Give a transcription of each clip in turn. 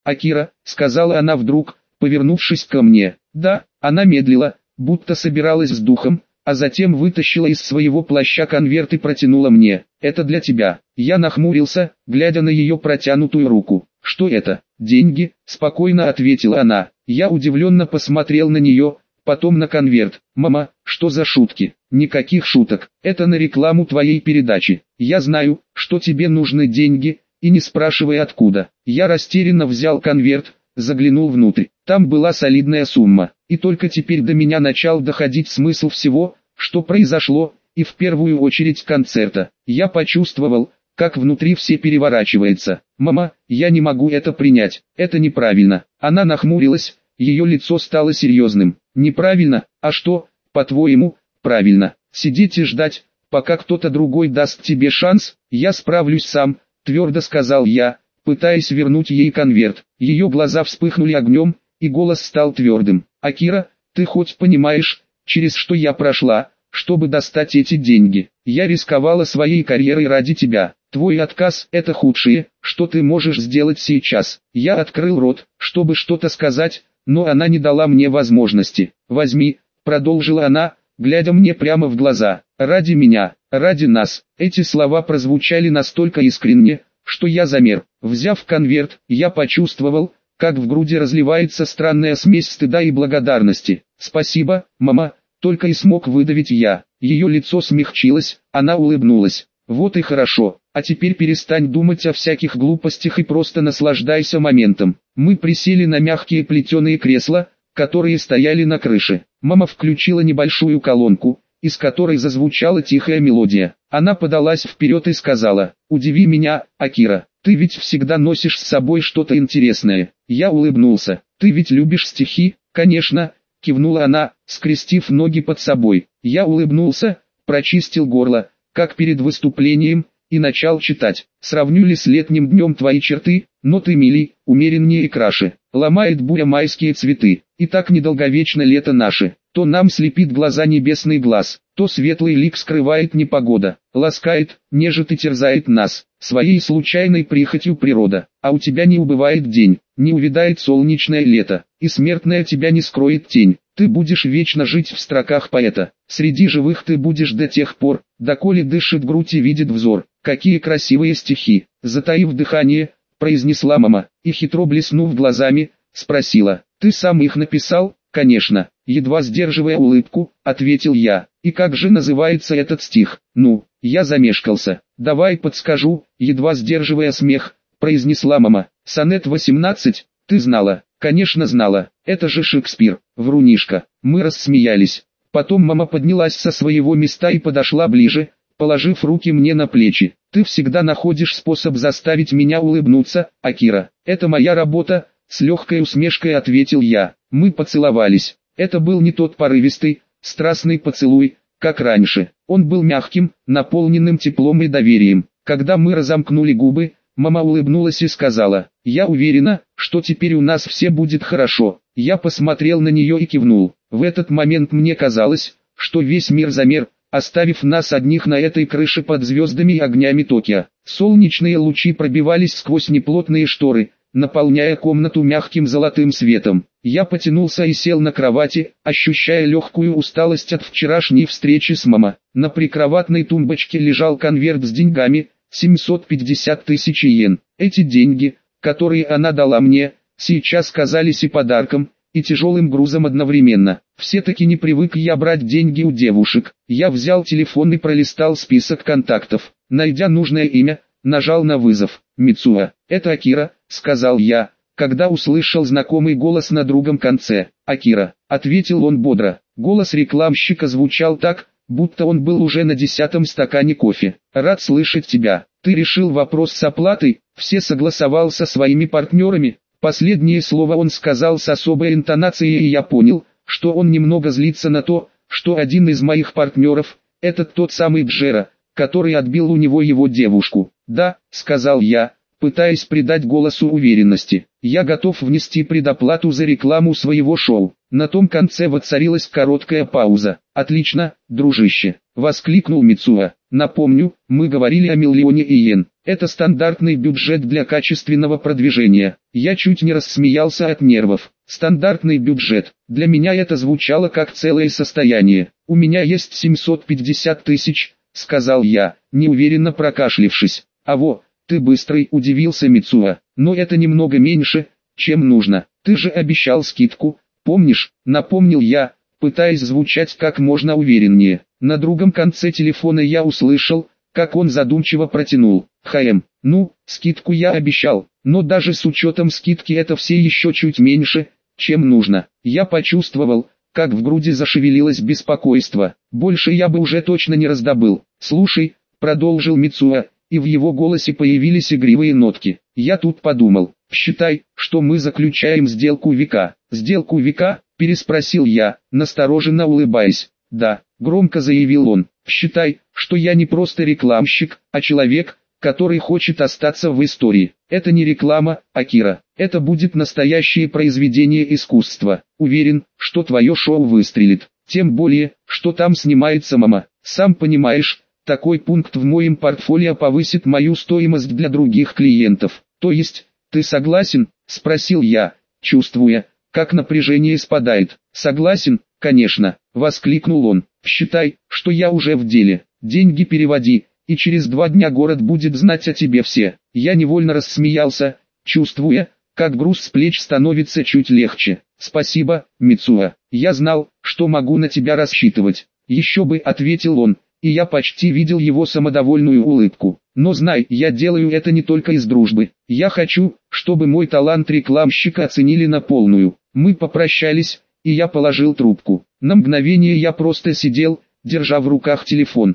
Акира», — сказала она вдруг, повернувшись ко мне. «Да». Она медлила, будто собиралась с духом, а затем вытащила из своего плаща конверт и протянула мне. «Это для тебя». Я нахмурился, глядя на ее протянутую руку. «Что это?» «Деньги», — спокойно ответила она. Я удивленно посмотрел на нее, потом на конверт. «Мама, что за шутки?» «Никаких шуток. Это на рекламу твоей передачи. Я знаю, что тебе нужны деньги, и не спрашивай откуда». Я растерянно взял конверт, заглянул внутрь. Там была солидная сумма, и только теперь до меня начал доходить смысл всего, что произошло, и в первую очередь концерта. Я почувствовал, как внутри все переворачивается. «Мама, я не могу это принять, это неправильно». Она нахмурилась, ее лицо стало серьезным. «Неправильно? А что, по-твоему, правильно? Сидеть и ждать, пока кто-то другой даст тебе шанс? Я справлюсь сам», твердо сказал я, пытаясь вернуть ей конверт. Ее глаза вспыхнули огнем, и голос стал твердым. «Акира, ты хоть понимаешь, через что я прошла, чтобы достать эти деньги? Я рисковала своей карьерой ради тебя. Твой отказ – это худшее, что ты можешь сделать сейчас». Я открыл рот, чтобы что-то сказать, но она не дала мне возможности. «Возьми», – продолжила она, глядя мне прямо в глаза. «Ради меня, ради нас». Эти слова прозвучали настолько искренне, что я замер. Взяв конверт, я почувствовал, как в груди разливается странная смесь стыда и благодарности. «Спасибо, мама», только и смог выдавить я. Ее лицо смягчилось, она улыбнулась. «Вот и хорошо, а теперь перестань думать о всяких глупостях и просто наслаждайся моментом». Мы присели на мягкие плетеные кресла, которые стояли на крыше. Мама включила небольшую колонку, из которой зазвучала тихая мелодия. Она подалась вперед и сказала: «Удиви меня, Акира, ты ведь всегда носишь с собой что-то интересное». Я улыбнулся. «Ты ведь любишь стихи?» «Конечно», — кивнула она, скрестив ноги под собой. Я улыбнулся, прочистил горло, как перед выступлением, и начал читать. «Сравню ли с летним днем твои черты, но ты милей, умереннее и краше. Ломает буря майские цветы, и так недолговечно лето наше. То нам слепит глаза небесный глаз, то светлый лик скрывает непогода, ласкает, нежит и терзает нас, своей случайной прихотью природа. А у тебя не убывает день, не увядает солнечное лето, и смертная тебя не скроет тень. Ты будешь вечно жить в строках поэта, среди живых ты будешь до тех пор, доколе дышит грудь и видит взор». «Какие красивые стихи!» Затаив дыхание, произнесла мама, и хитро блеснув глазами, спросила: «Ты сам их написал?» «Конечно», едва сдерживая улыбку, ответил я. «И как же называется этот стих?» «Ну, я замешкался. Давай подскажу», едва сдерживая смех, произнесла мама. «Сонет 18, ты знала?» «Конечно знала, это же Шекспир, врунишка». Мы рассмеялись. Потом мама поднялась со своего места и подошла ближе, положив руки мне на плечи. «Ты всегда находишь способ заставить меня улыбнуться, Акира. Это моя работа», с легкой усмешкой ответил я. Мы поцеловались. Это был не тот порывистый, страстный поцелуй, как раньше. Он был мягким, наполненным теплом и доверием. Когда мы разомкнули губы, мама улыбнулась и сказала: «Я уверена, что теперь у нас все будет хорошо». Я посмотрел на нее и кивнул. В этот момент мне казалось, что весь мир замер, оставив нас одних на этой крыше под звездами и огнями Токио. Солнечные лучи пробивались сквозь неплотные шторы, наполняя комнату мягким золотым светом. Я потянулся и сел на кровати, ощущая легкую усталость от вчерашней встречи с мама. На прикроватной тумбочке лежал конверт с деньгами, 750 тысяч йен. Эти деньги, которые она дала мне, сейчас казались и подарком, и тяжелым грузом одновременно. Все-таки не привык я брать деньги у девушек. Я взял телефон и пролистал список контактов. Найдя нужное имя, нажал на вызов. «Мицуа, это Акира», — сказал я, когда услышал знакомый голос на другом конце. «Акира», — ответил он бодро. Голос рекламщика звучал так, будто он был уже на 10-м стакане кофе. «Рад слышать тебя. Ты решил вопрос с оплатой, все согласовал со своими партнерами». Последнее слово он сказал с особой интонацией, и я понял, что он немного злится на то, что один из моих партнеров, этот тот самый Джера, который отбил у него его девушку. «Да», — сказал я, пытаясь придать голосу уверенности. «Я готов внести предоплату за рекламу своего шоу». На том конце воцарилась короткая пауза. «Отлично, дружище», — воскликнул Мицуа. «Напомню, мы говорили о миллионе йен. Это стандартный бюджет для качественного продвижения. Я чуть не рассмеялся от нервов. Стандартный бюджет. Для меня это звучало как целое состояние. У меня есть 750 тысяч, сказал я, неуверенно прокашлившись. Аво, ты быстрый, удивился Мицуа. Но это немного меньше, чем нужно. Ты же обещал скидку, помнишь? Напомнил я, пытаясь звучать как можно увереннее. На другом конце телефона я услышал, как он задумчиво протянул. Ну, скидку я обещал, но даже с учетом скидки это все еще чуть меньше, чем нужно. Я почувствовал, как в груди зашевелилось беспокойство. Больше я бы уже точно не раздобыл. Слушай, продолжил Мицуа, и в его голосе появились игривые нотки. Я тут подумал, считай, что мы заключаем сделку века. Сделку века? Переспросил я, настороженно улыбаясь. Да, громко заявил он, считай, что я не просто рекламщик, а человек, который хочет остаться в истории. Это не реклама, Акира. Это будет настоящее произведение искусства. Уверен, что твое шоу выстрелит. Тем более, что там снимается мама. Сам понимаешь, такой пункт в моем портфолио повысит мою стоимость для других клиентов. То есть, ты согласен? Спросил я, чувствуя, как напряжение спадает. Согласен, конечно, воскликнул он. Считай, что я уже в деле. Деньги переводи, и через 2 дня город будет знать о тебе все. Я невольно рассмеялся, чувствуя, как груз с плеч становится чуть легче. Спасибо, Мицуа. Я знал, что могу на тебя рассчитывать. Еще бы, ответил он, и я почти видел его самодовольную улыбку. Но знай, я делаю это не только из дружбы. Я хочу, чтобы мой талант рекламщика оценили на полную. Мы попрощались, и я положил трубку. На мгновение я просто сидел, держа в руках телефон.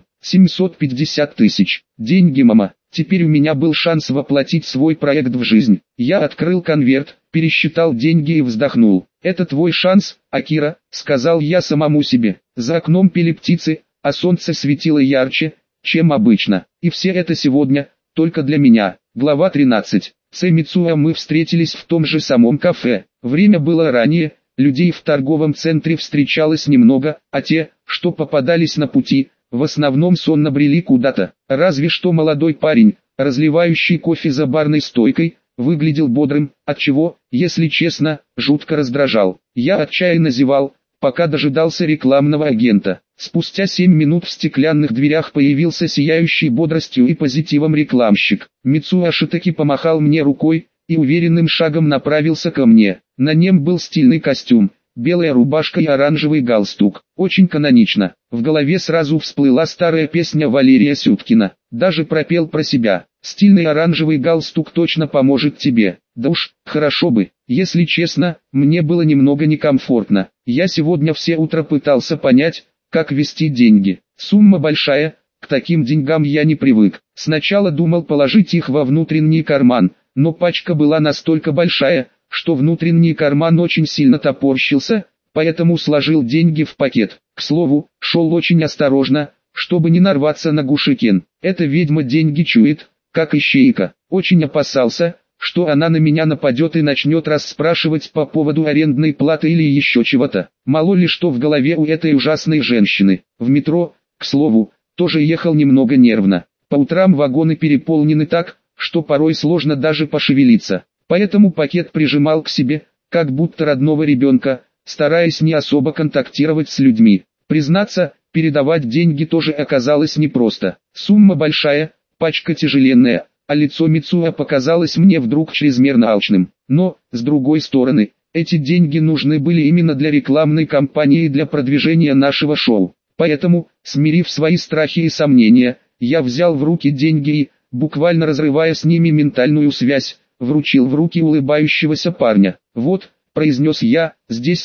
750 тысяч. Деньги, мама. Теперь у меня был шанс воплотить свой проект в жизнь. Я открыл конверт, пересчитал деньги и вздохнул. Это твой шанс, Акира, сказал я самому себе. За окном пели птицы, а солнце светило ярче, чем обычно. И все это сегодня, только для меня. Глава 13. С Мицуа мы встретились в том же самом кафе. Время было ранее, людей в торговом центре встречалось немного, а те, что попадались на пути, в основном сонно брели куда-то. Разве что молодой парень, разливающий кофе за барной стойкой, выглядел бодрым, отчего, если честно, жутко раздражал. Я отчаянно зевал, пока дожидался рекламного агента. Спустя 7 минут в стеклянных дверях появился сияющий бодростью и позитивом рекламщик. Мицуа Шитаки помахал мне рукой и уверенным шагом направился ко мне. На нем был стильный костюм, белая рубашка и оранжевый галстук. Очень канонично. В голове сразу всплыла старая песня Валерия Сюткина. Даже пропел про себя. Стильный оранжевый галстук точно поможет тебе. Да уж, хорошо бы. Если честно, мне было немного некомфортно. Я сегодня все утро пытался понять, как вести деньги. Сумма большая, к таким деньгам я не привык. Сначала думал положить их во внутренний карман, но пачка была настолько большая, что внутренний карман очень сильно топорщился, поэтому сложил деньги в пакет. К слову, шел очень осторожно, чтобы не нарваться на Гушикен. Эта ведьма деньги чует, как ищейка. Очень опасался, что она на меня нападет и начнет расспрашивать по поводу арендной платы или еще чего-то. Мало ли что в голове у этой ужасной женщины. В метро, к слову, тоже ехал немного нервно. По утрам вагоны переполнены так, что порой сложно даже пошевелиться. Поэтому пакет прижимал к себе, как будто родного ребенка, стараясь не особо контактировать с людьми. Признаться, передавать деньги тоже оказалось непросто. Сумма большая, пачка тяжеленная, а лицо Мицуа показалось мне вдруг чрезмерно алчным. Но, с другой стороны, эти деньги нужны были именно для рекламной кампании и для продвижения нашего шоу. Поэтому, смирив свои страхи и сомнения, я взял в руки деньги и, буквально разрывая с ними ментальную связь, вручил в руки улыбающегося парня. «Вот», — произнес я, — «здесь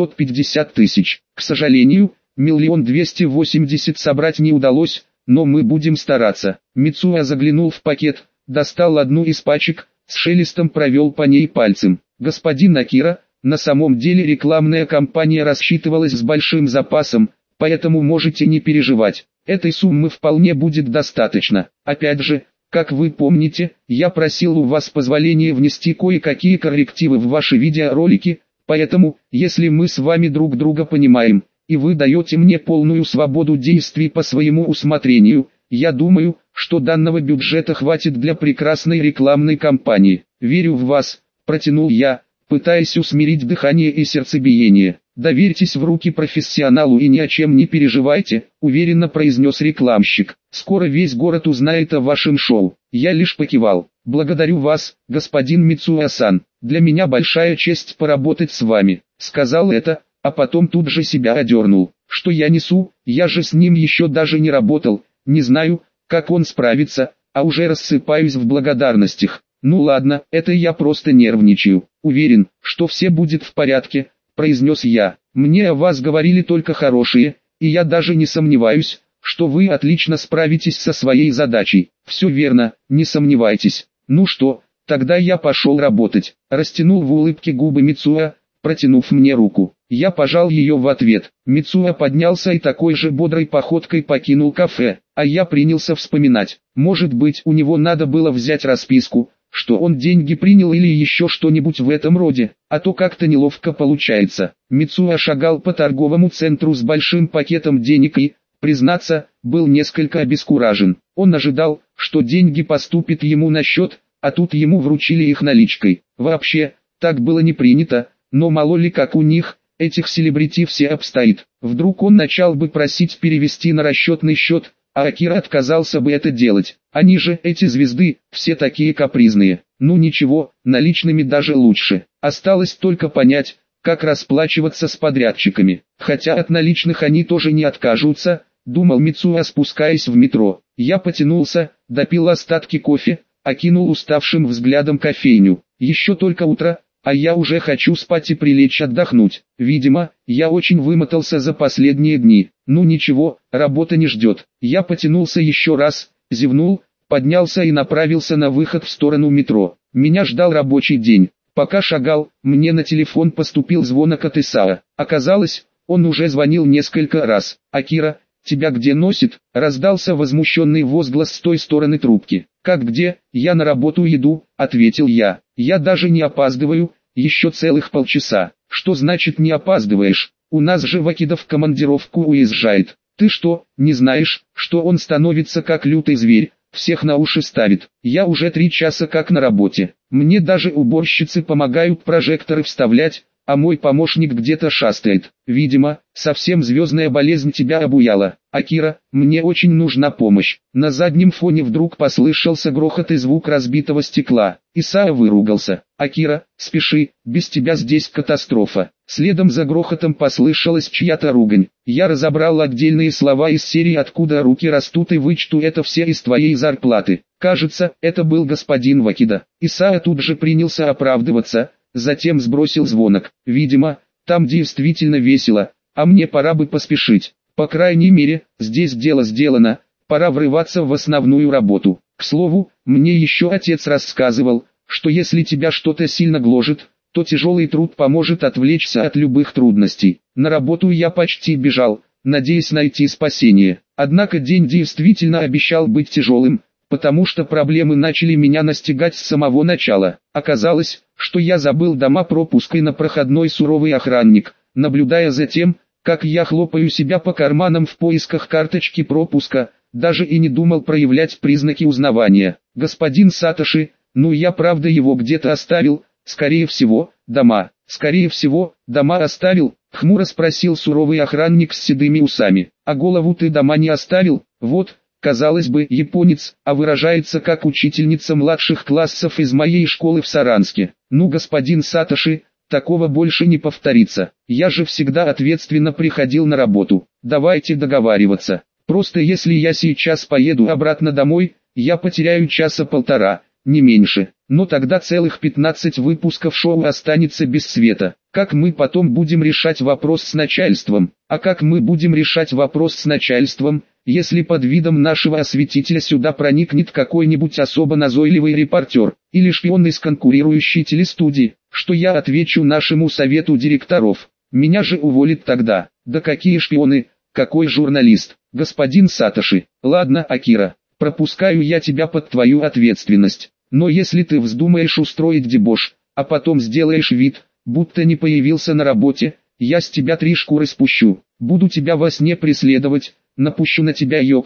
750 тысяч. К сожалению, 1 280 000 собрать не удалось, но мы будем стараться». Мицуа заглянул в пакет, достал одну из пачек, с шелестом провел по ней пальцем. «Господин Акира, на самом деле рекламная кампания рассчитывалась с большим запасом, поэтому можете не переживать. Этой суммы вполне будет достаточно. Опять же, как вы помните, я просил у вас позволения внести кое-какие коррективы в ваши видеоролики, поэтому, если мы с вами друг друга понимаем, и вы даете мне полную свободу действий по своему усмотрению, я думаю, что данного бюджета хватит для прекрасной рекламной кампании. Верю в вас, протянул я, пытаясь усмирить дыхание и сердцебиение. «Доверьтесь в руки профессионалу и ни о чем не переживайте», — уверенно произнес рекламщик. «Скоро весь город узнает о вашем шоу». Я лишь покивал. «Благодарю вас, господин Мицуя-сан. Для меня большая честь поработать с вами», — сказал это, а потом тут же себя одернул. «Что я несу? Я же с ним еще даже не работал, не знаю, как он справится, а уже рассыпаюсь в благодарностях. Ну ладно, это я просто нервничаю. Уверен, что все будет в порядке», — произнес я. «Мне о вас говорили только хорошие, и я даже не сомневаюсь, что вы отлично справитесь со своей задачей». «Все верно, не сомневайтесь. Ну что, тогда я пошел работать», — растянул в улыбке губы Мицуя, протянув мне руку. Я пожал ее в ответ. Мицуя поднялся и такой же бодрой походкой покинул кафе, а я принялся вспоминать. Может быть, у него надо было взять расписку, что он деньги принял или еще что-нибудь в этом роде, а то как-то неловко получается. Мицуя шагал по торговому центру с большим пакетом денег и, признаться, был несколько обескуражен. Он ожидал, что деньги поступят ему на счет, а тут ему вручили их наличкой. Вообще, так было не принято, но мало ли как у них, этих селебрити все обстоит. Вдруг он начал бы просить перевести на расчетный счет, а Акира отказался бы это делать. Они же, эти звезды, все такие капризные. Ну ничего, наличными даже лучше. Осталось только понять, как расплачиваться с подрядчиками. Хотя от наличных они тоже не откажутся, думал Мицуя, спускаясь в метро. Я потянулся, допил остатки кофе, окинул уставшим взглядом кофейню. Еще только утро, а я уже хочу спать и прилечь отдохнуть. Видимо, я очень вымотался за последние дни. Ну ничего, работа не ждет. Я потянулся еще раз, зевнул, поднялся и направился на выход в сторону метро. Меня ждал рабочий день. Пока шагал, мне на телефон поступил звонок от Исаа. Оказалось, он уже звонил несколько раз. «Акира, тебя где носит?» — раздался возмущенный возглас с той стороны трубки. «Как где? Я на работу иду», — ответил я. «Я даже не опаздываю, еще целых полчаса». «Что значит не опаздываешь? У нас же Вакида в командировку уезжает. Ты что, не знаешь, что он становится как лютый зверь, всех на уши ставит? Я уже 3 часа как на работе. Мне даже уборщицы помогают прожекторы вставлять, а мой помощник где-то шастает. Видимо, совсем звездная болезнь тебя обуяла. Акира, мне очень нужна помощь». На заднем фоне вдруг послышался грохот и звук разбитого стекла. Исаа выругался. «Акира, спеши, без тебя здесь катастрофа». Следом за грохотом послышалась чья-то ругань. Я разобрал отдельные слова из серии «Откуда руки растут» и вычту это все из твоей зарплаты. Кажется, это был господин Вакида. Исаа тут же принялся оправдываться. Затем сбросил звонок. Видимо, там действительно весело, а мне пора бы поспешить. По крайней мере, здесь дело сделано, пора врываться в основную работу. К слову, мне еще отец рассказывал, что если тебя что-то сильно гложет, то тяжелый труд поможет отвлечься от любых трудностей. На работу я почти бежал, надеясь найти спасение. Однако день действительно обещал быть тяжелым, потому что проблемы начали меня настигать с самого начала. Оказалось, что я забыл дома пропуска и на проходной суровый охранник, наблюдая за тем, как я хлопаю себя по карманам в поисках карточки пропуска, даже и не думал проявлять признаки узнавания. «Господин Сатоши, ну я правда его где-то оставил, скорее всего, дома». «Скорее всего, дома оставил?» — хмуро спросил суровый охранник с седыми усами. «А голову ты дома не оставил? Вот». Казалось бы, японец, а выражается как учительница младших классов из моей школы в Саранске. «Ну, господин Сатоши, такого больше не повторится. Я же всегда ответственно приходил на работу. Давайте договариваться. Просто если я сейчас поеду обратно домой, я потеряю часа полтора, не меньше. Но тогда целых 15 выпусков шоу останется без света. Как мы потом будем решать вопрос с начальством? А как мы будем решать вопрос с начальством, если под видом нашего осветителя сюда проникнет какой-нибудь особо назойливый репортер, или шпион из конкурирующей телестудии? Что я отвечу нашему совету директоров? Меня же уволят тогда. Да какие шпионы, какой журналист, господин Сатоши. Ладно, Акира, пропускаю я тебя под твою ответственность. Но если ты вздумаешь устроить дебош, а потом сделаешь вид, будто не появился на работе, я с тебя 3 шкуры спущу. Буду тебя во сне преследовать, напущу на тебя йокаев,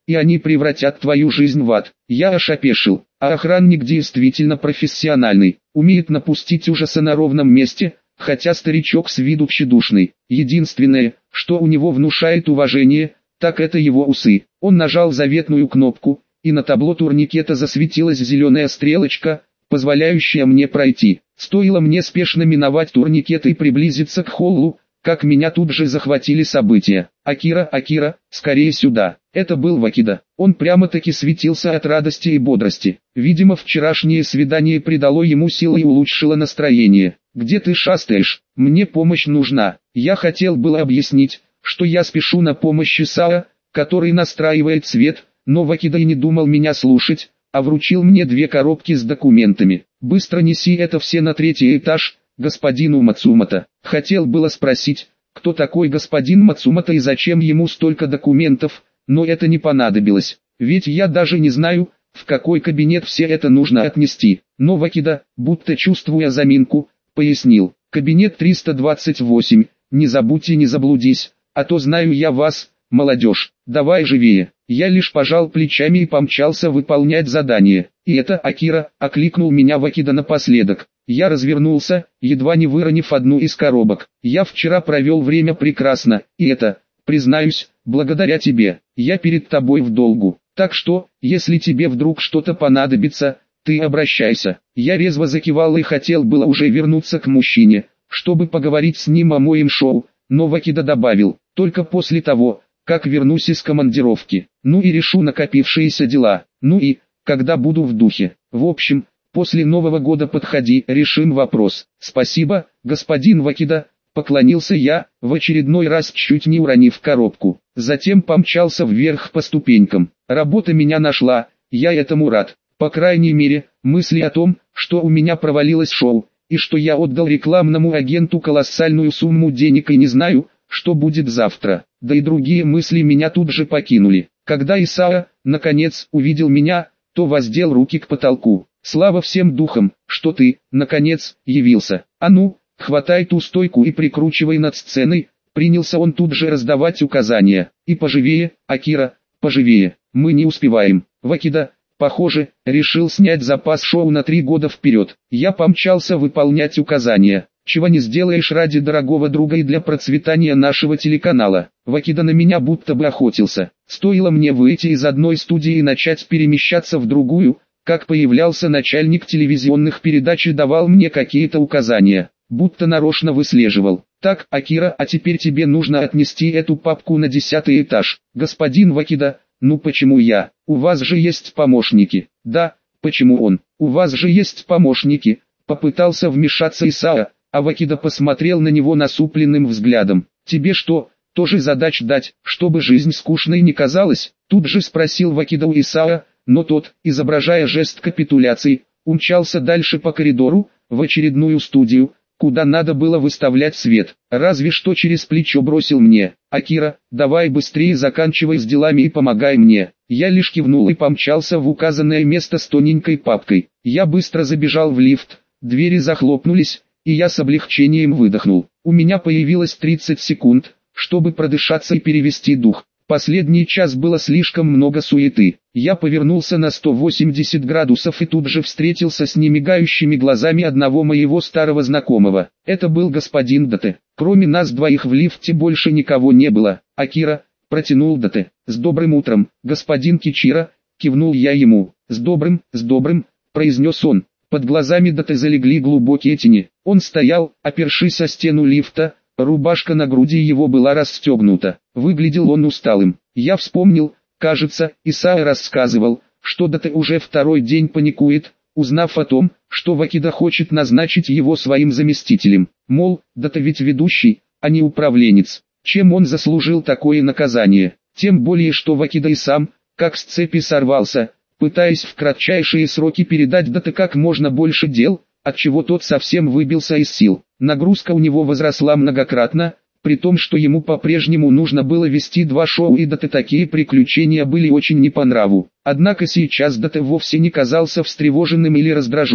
и они превратят твою жизнь в ад. Я аж опешил, а охранник действительно профессиональный, умеет напустить ужаса на ровном месте, хотя старичок с виду тщедушный. Единственное, что у него внушает уважение, так это его усы. Он нажал заветную кнопку, и на табло турникета засветилась зеленая стрелочка, позволяющая мне пройти. Стоило мне спешно миновать турникет и приблизиться к холлу, как меня тут же захватили события. Акира, скорее сюда. Это был Вакида. Он прямо-таки светился от радости и бодрости. Видимо, вчерашнее свидание придало ему силы и улучшило настроение. «Где ты шастаешь? Мне помощь нужна». Я хотел было объяснить, что я спешу на помощь Исао, который настраивает свет, но Вакида и не думал меня слушать, а вручил мне 2 коробки с документами. «Быстро неси это все на 3-й этаж, господину Мацумото». Хотел было спросить, кто такой господин Мацумото и зачем ему столько документов, но это не понадобилось, ведь я даже не знаю, в какой кабинет все это нужно отнести. Но Вакида, будто чувствуя заминку, пояснил: «Кабинет 328, не забудь и не заблудись, а то знаю я вас, молодежь, давай живее». Я лишь пожал плечами и помчался выполнять задание. «И это, Акира», — окликнул меня Вакида напоследок. Я развернулся, едва не выронив одну из коробок. «Я вчера провел время прекрасно, и это, признаюсь, благодаря тебе. Я перед тобой в долгу. Так что, если тебе вдруг что-то понадобится, ты обращайся». Я резво закивал и хотел было уже вернуться к мужчине, чтобы поговорить с ним о моем шоу, но Вакида добавил: «Только после того, как вернусь из командировки. Ну и решу накопившиеся дела. Ну и, когда буду в духе. В общем, после Нового года подходи, решим вопрос». «Спасибо, господин Вакида», — поклонился я, в очередной раз чуть не уронив коробку. Затем помчался вверх по ступенькам. Работа меня нашла, я этому рад. По крайней мере, мысли о том, что у меня провалилось шоу, и что я отдал рекламному агенту колоссальную сумму денег и не знаю, что будет завтра. Да и другие мысли меня тут же покинули. Когда Исао, наконец, увидел меня, то воздел руки к потолку. «Слава всем духам, что ты, наконец, явился. А ну, хватай ту стойку и прикручивай над сценой». Принялся он тут же раздавать указания. «И поживее, Акира, поживее, мы не успеваем». Вакида, похоже, решил снять запас шоу на 3 года вперед. Я помчался выполнять указания. «Чего не сделаешь ради дорогого друга и для процветания нашего телеканала». Вакида на меня будто бы охотился. Стоило мне выйти из одной студии и начать перемещаться в другую, как появлялся начальник телевизионных передач и давал мне какие-то указания, будто нарочно выслеживал. «Так, Акира, а теперь тебе нужно отнести эту папку на 10-й этаж». «Господин Вакида, ну почему я? У вас же есть помощники». «Да, почему он? У вас же есть помощники», — попытался вмешаться Исао, а Вакида посмотрел на него насупленным взглядом. «Тебе что, тоже задач дать, чтобы жизнь скучной не казалась?» Тут же спросил Вакида у Исао, но тот, изображая жест капитуляции, умчался дальше по коридору, в очередную студию, куда надо было выставлять свет. Разве что через плечо бросил мне: «Акира, давай быстрее заканчивай с делами и помогай мне». Я лишь кивнул и помчался в указанное место с тоненькой папкой. Я быстро забежал в лифт, двери захлопнулись, и я с облегчением выдохнул. У меня появилось 30 секунд, чтобы продышаться и перевести дух. Последний час было слишком много суеты. Я повернулся на 180 градусов и тут же встретился с немигающими глазами одного моего старого знакомого. Это был господин Дате. Кроме нас двоих в лифте больше никого не было. «Акира», — протянул Дате. «С добрым утром, господин Кичиро», — кивнул я ему. С добрым», — произнес он. Под глазами Дате залегли глубокие тени. Он стоял, опершись о стену лифта, рубашка на груди его была расстегнута. Выглядел он усталым. Я вспомнил, кажется, Исао рассказывал, что Дате уже 2-й день паникует, узнав о том, что Вакида хочет назначить его своим заместителем. Мол, Дате ведь ведущий, а не управленец. Чем он заслужил такое наказание? Тем более, что Вакида и сам, как с цепи сорвался, пытаясь в кратчайшие сроки передать Дате как можно больше дел, отчего тот совсем выбился из сил. Нагрузка у него возросла многократно, при том, что ему по-прежнему нужно было вести 2 шоу, и Дате такие приключения были очень не по нраву. Однако сейчас Дате вовсе не казался встревоженным или раздраженным.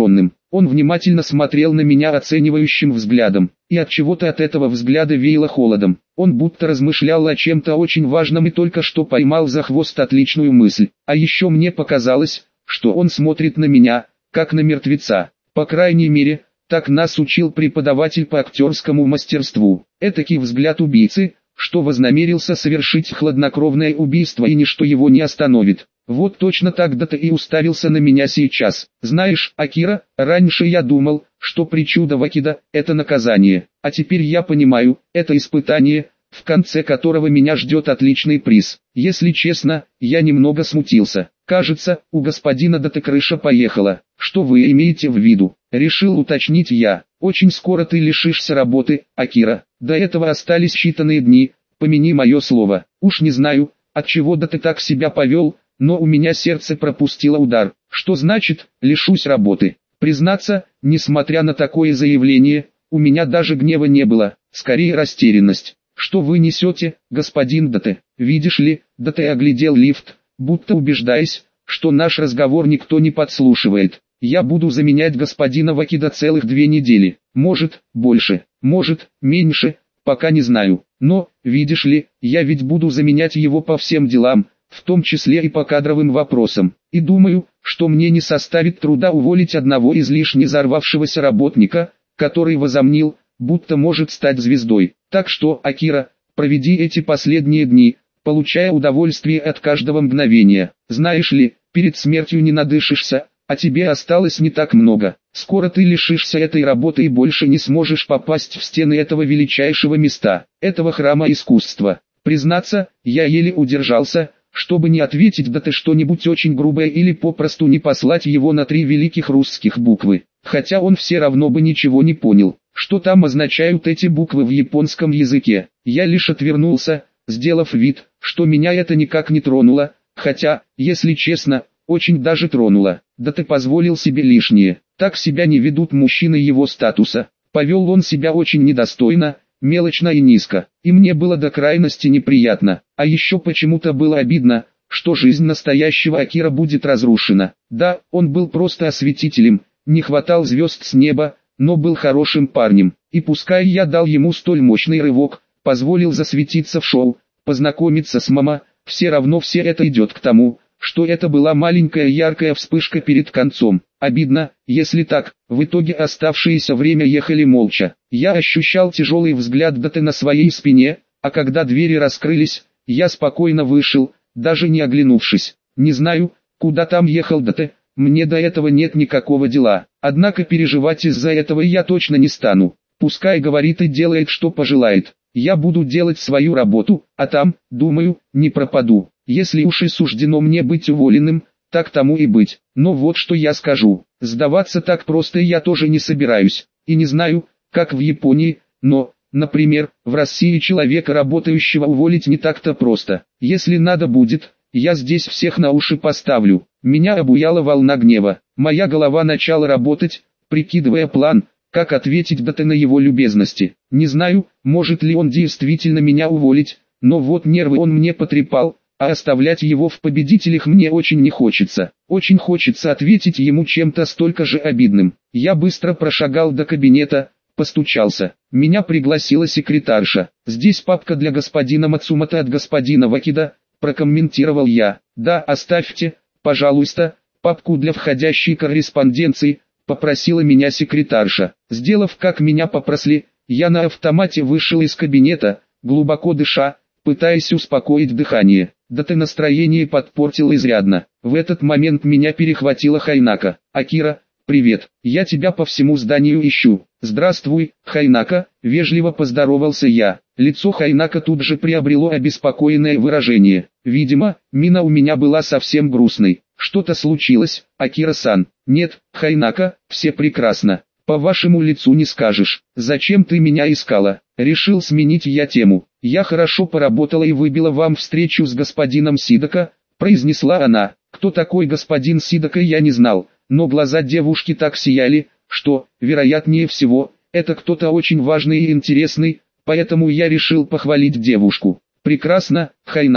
Он внимательно смотрел на меня оценивающим взглядом, и от чего-то от этого взгляда веяло холодом. Он будто размышлял о чем-то очень важном и только что поймал за хвост отличную мысль. А еще мне показалось, что он смотрит на меня, как на мертвеца. По крайней мере, так нас учил преподаватель по актерскому мастерству. Этакий взгляд убийцы, что вознамерился совершить хладнокровное убийство и ничто его не остановит. Вот точно так-то и уставился на меня сейчас. Знаешь, Акира, раньше я думал, что причуда Вакида – это наказание, а теперь я понимаю, это испытание, в конце которого меня ждет отличный приз. Если честно, я немного смутился. Кажется, у господина Дате крыша поехала. Что вы имеете в виду? Решил уточнить я. Очень скоро ты лишишься работы, Акира. До этого остались считанные дни, помяни мое слово. Уж не знаю, от чего Дате так себя повел, но у меня сердце пропустило удар. Что значит, лишусь работы? Признаться, несмотря на такое заявление, у меня даже гнева не было, скорее растерянность. Что вы несете, господин Дате? Видишь ли, Дате оглядел лифт, будто убеждаясь, что наш разговор никто не подслушивает. Я буду заменять господина Вакида целых 2 недели. Может, больше, может, меньше, пока не знаю. Но, видишь ли, я ведь буду заменять его по всем делам, в том числе и по кадровым вопросам. И думаю, что мне не составит труда уволить одного излишне взорвавшегося работника, который возомнил, будто может стать звездой. Так что, Акира, проведи эти последние дни, получая удовольствие от каждого мгновения. Знаешь ли, перед смертью не надышишься, а тебе осталось не так много. Скоро ты лишишься этой работы и больше не сможешь попасть в стены этого величайшего места, этого храма искусства. Признаться, я еле удержался, чтобы не ответить Дате что-нибудь очень грубое или попросту не послать его на 3 великих русских буквы. Хотя он все равно бы ничего не понял, что там означают эти буквы в японском языке. Я лишь отвернулся, сделав вид, что меня это никак не тронуло, хотя, если честно, очень даже тронуло. Дате позволил себе лишнее. Так себя не ведут мужчины его статуса. Повел он себя очень недостойно, мелочно и низко. И мне было до крайности неприятно. А еще почему-то было обидно, что жизнь настоящего Акира будет разрушена. Да, он был просто осветителем, не хватал звезд с неба, но был хорошим парнем. И пускай я дал ему столь мощный рывок, позволил засветиться в шоу, познакомиться с мама, все равно все это идет к тому, что это была маленькая яркая вспышка перед концом. Обидно, если так. В итоге оставшееся время ехали молча. Я ощущал тяжелый взгляд Дате на своей спине, а когда двери раскрылись, я спокойно вышел, даже не оглянувшись. Не знаю, куда там ехал Дате, мне до этого нет никакого дела. Однако переживать из-за этого я точно не стану. Пускай говорит и делает, что пожелает. Я буду делать свою работу, а там, думаю, не пропаду. Если уж и суждено мне быть уволенным, так тому и быть. Но вот что я скажу. Сдаваться так просто я тоже не собираюсь. И не знаю, как в Японии, но, например, в России человека работающего уволить не так-то просто. Если надо будет, я здесь всех на уши поставлю. Меня обуяла волна гнева. Моя голова начала работать, прикидывая план, как ответить Дате на его любезности. Не знаю, может ли он действительно меня уволить, но вот нервы он мне потрепал, а оставлять его в победителях мне очень не хочется. Очень хочется ответить ему чем-то столько же обидным. Я быстро прошагал до кабинета, постучался. Меня пригласила секретарша. «Здесь папка для господина Мацумото от господина Вакида», прокомментировал я. «Да, оставьте, пожалуйста, папку для входящей корреспонденции», попросила меня секретарша. Сделав как меня попросили, я на автомате вышел из кабинета, глубоко дыша, пытаясь успокоить дыхание. Дате настроение подпортил изрядно. В этот момент меня перехватила Хайнака. «Акира, привет, я тебя по всему зданию ищу». «Здравствуй, Хайнака», вежливо поздоровался я. Лицо Хайнака тут же приобрело обеспокоенное выражение. Видимо, мина у меня была совсем грустной. «Что-то случилось, Акира-сан?» «Нет, Хайнака, все прекрасно. По вашему лицу не скажешь. Зачем ты меня искала?» Решил сменить я тему. «Я хорошо поработала и выбила вам встречу с господином Сидако», произнесла она. Кто такой господин Сидако я не знал, но глаза девушки так сияли, что, вероятнее всего, это кто-то очень важный и интересный, поэтому я решил похвалить девушку. «Прекрасно, Хайнака.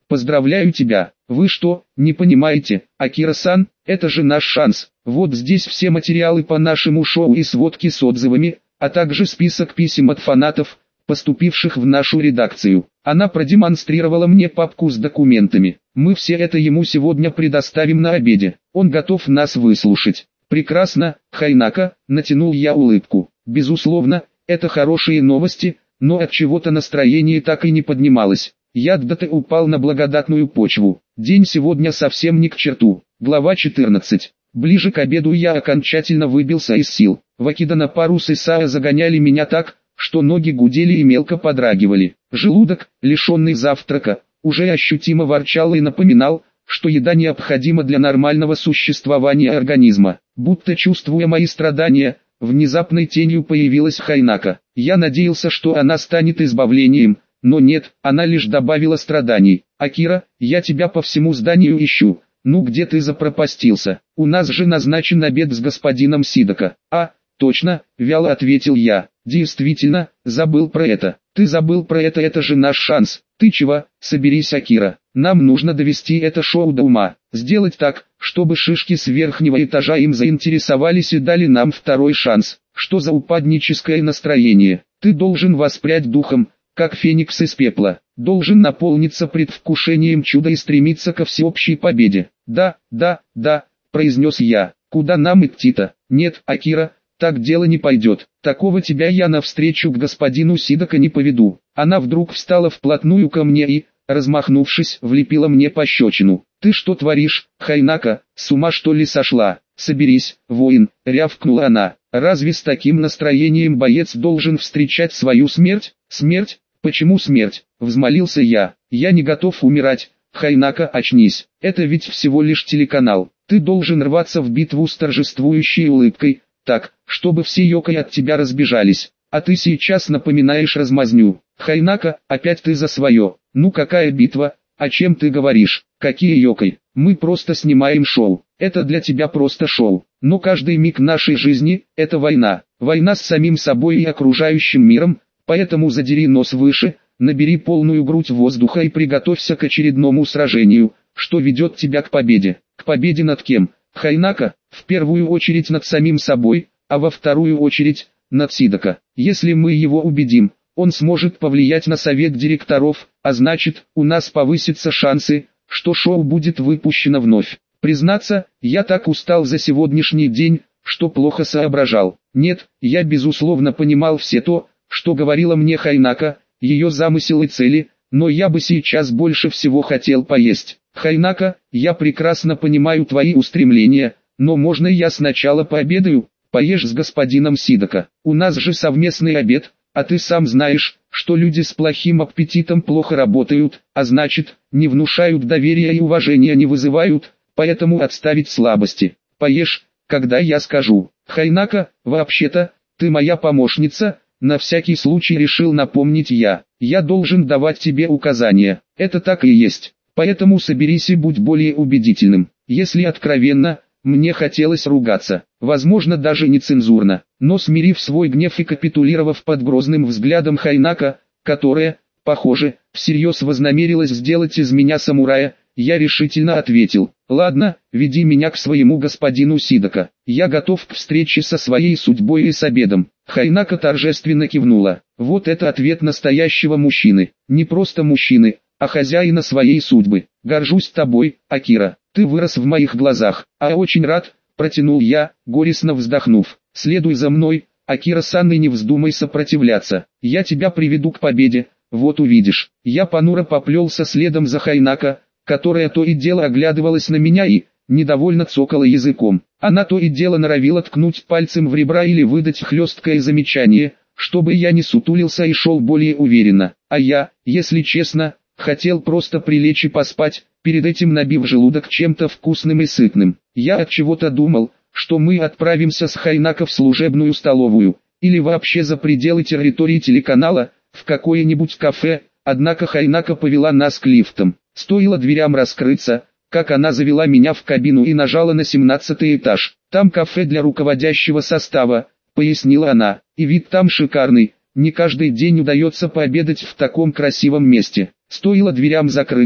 Поздравляю тебя. Вы что, не понимаете, Акира-сан, это же наш шанс. Вот здесь все материалы по нашему шоу и сводки с отзывами, а также список писем от фанатов, поступивших в нашу редакцию. Она продемонстрировала мне папку с документами. Мы все это ему сегодня предоставим на обеде. Он готов нас выслушать. Прекрасно, Хайнака, натянул я улыбку. Безусловно, это хорошие новости, но от чего-то настроение так и не поднималось. Я где-то упал на благодатную почву. День сегодня совсем не к черту. Глава 14. Ближе к обеду я окончательно выбился из сил. Вакида на пару с Исао загоняли меня так, что ноги гудели и мелко подрагивали. Желудок, лишенный завтрака, уже ощутимо ворчал и напоминал, что еда необходима для нормального существования организма. Будто чувствуя мои страдания, внезапной тенью появилась Хайнака. Я надеялся, что она станет избавлением, но нет, она лишь добавила страданий. «Акира, я тебя по всему зданию ищу. Ну где ты запропастился? У нас же назначен обед с господином Сидака». «А, точно», — вяло ответил я. «Действительно, забыл про это». «Ты забыл про это же наш шанс». «Ты чего? Соберись, Акира. Нам нужно довести это шоу до ума. Сделать так, чтобы шишки с верхнего этажа им заинтересовались и дали нам второй шанс». «Что за упадническое настроение? Ты должен воспрять духом, как феникс из пепла, должен наполниться предвкушением чуда и стремиться ко всеобщей победе». «Да, произнес я. «Куда нам идти-то?» «Нет, Акира, так дело не пойдет. Такого тебя я навстречу к господину Сидака не поведу». Она вдруг встала вплотную ко мне и, размахнувшись, влепила мне пощечину. «Ты что творишь, Хайнака, с ума что ли сошла? Соберись, воин», — рявкнула она. «Разве с таким настроением боец должен встречать свою смерть?» «Смерть? Почему смерть?» — взмолился я. «Я не готов умирать. Хайнака, очнись. Это ведь всего лишь телеканал. Ты должен рваться в битву с торжествующей улыбкой, так, чтобы все йокой от тебя разбежались. А ты сейчас напоминаешь размазню. Хайнака, опять ты за свое. Ну какая битва? О чем ты говоришь? Какие йокой? Мы просто снимаем шоу. Это для тебя просто шоу. Но каждый миг нашей жизни – это война. Война с самим собой и окружающим миром, поэтому задери нос выше, набери полную грудь воздуха и приготовься к очередному сражению, что ведет тебя к победе. К победе над кем? Хайнака, в первую очередь над самим собой, а во вторую очередь, над Сидака. Если мы его убедим, он сможет повлиять на совет директоров, а значит, у нас повысятся шансы, что шоу будет выпущено вновь. Признаться, я так устал за сегодняшний день, что плохо соображал. Нет, я безусловно понимал все то, что говорила мне Хайнака, ее замысел и цели, но я бы сейчас больше всего хотел поесть. Хайнака, я прекрасно понимаю твои устремления, но можно я сначала пообедаю? Поешь с господином Сидака. У нас же совместный обед, а ты сам знаешь, что люди с плохим аппетитом плохо работают, а значит, не внушают доверия и уважения не вызывают, поэтому отставить слабости. Поешь, когда я скажу. Хайнака, вообще-то, ты моя помощница, на всякий случай решил напомнить я. Я должен давать тебе указания. Это так и есть. Поэтому соберись и будь более убедительным. Если откровенно, мне хотелось ругаться, возможно даже нецензурно, но смирив свой гнев и капитулировав под грозным взглядом Хайнака, которая, похоже, всерьез вознамерилась сделать из меня самурая, я решительно ответил: «Ладно, веди меня к своему господину Сидака. Я готов к встрече со своей судьбой и с обедом». Хайнака торжественно кивнула. Вот это ответ настоящего мужчины. Не просто мужчины, а хозяина своей судьбы. «Горжусь тобой, Акира. Ты вырос в моих глазах, а очень рад», — протянул я, горестно вздохнув. «Следуй за мной, Акира-сан, и не вздумай сопротивляться. Я тебя приведу к победе, вот увидишь». Я понуро поплелся следом за Хайнака, которая то и дело оглядывалась на меня и, недовольно цокала языком. Она то и дело норовила ткнуть пальцем в ребра или выдать хлесткое замечание, чтобы я не сутулился и шел более уверенно. А я, если честно, хотел просто прилечь и поспать, перед этим набив желудок чем-то вкусным и сытным. Я от чего-то думал, что мы отправимся с Хайнака в служебную столовую, или вообще за пределы территории телеканала, в какое-нибудь кафе, однако Хайнака повела нас к лифтам. Стоило дверям раскрыться, как она завела меня в кабину и нажала на 17-й этаж. «Там кафе для руководящего состава», — пояснила она, — «и вид там шикарный, не каждый день удается пообедать в таком красивом месте». Стоило дверям закрыться,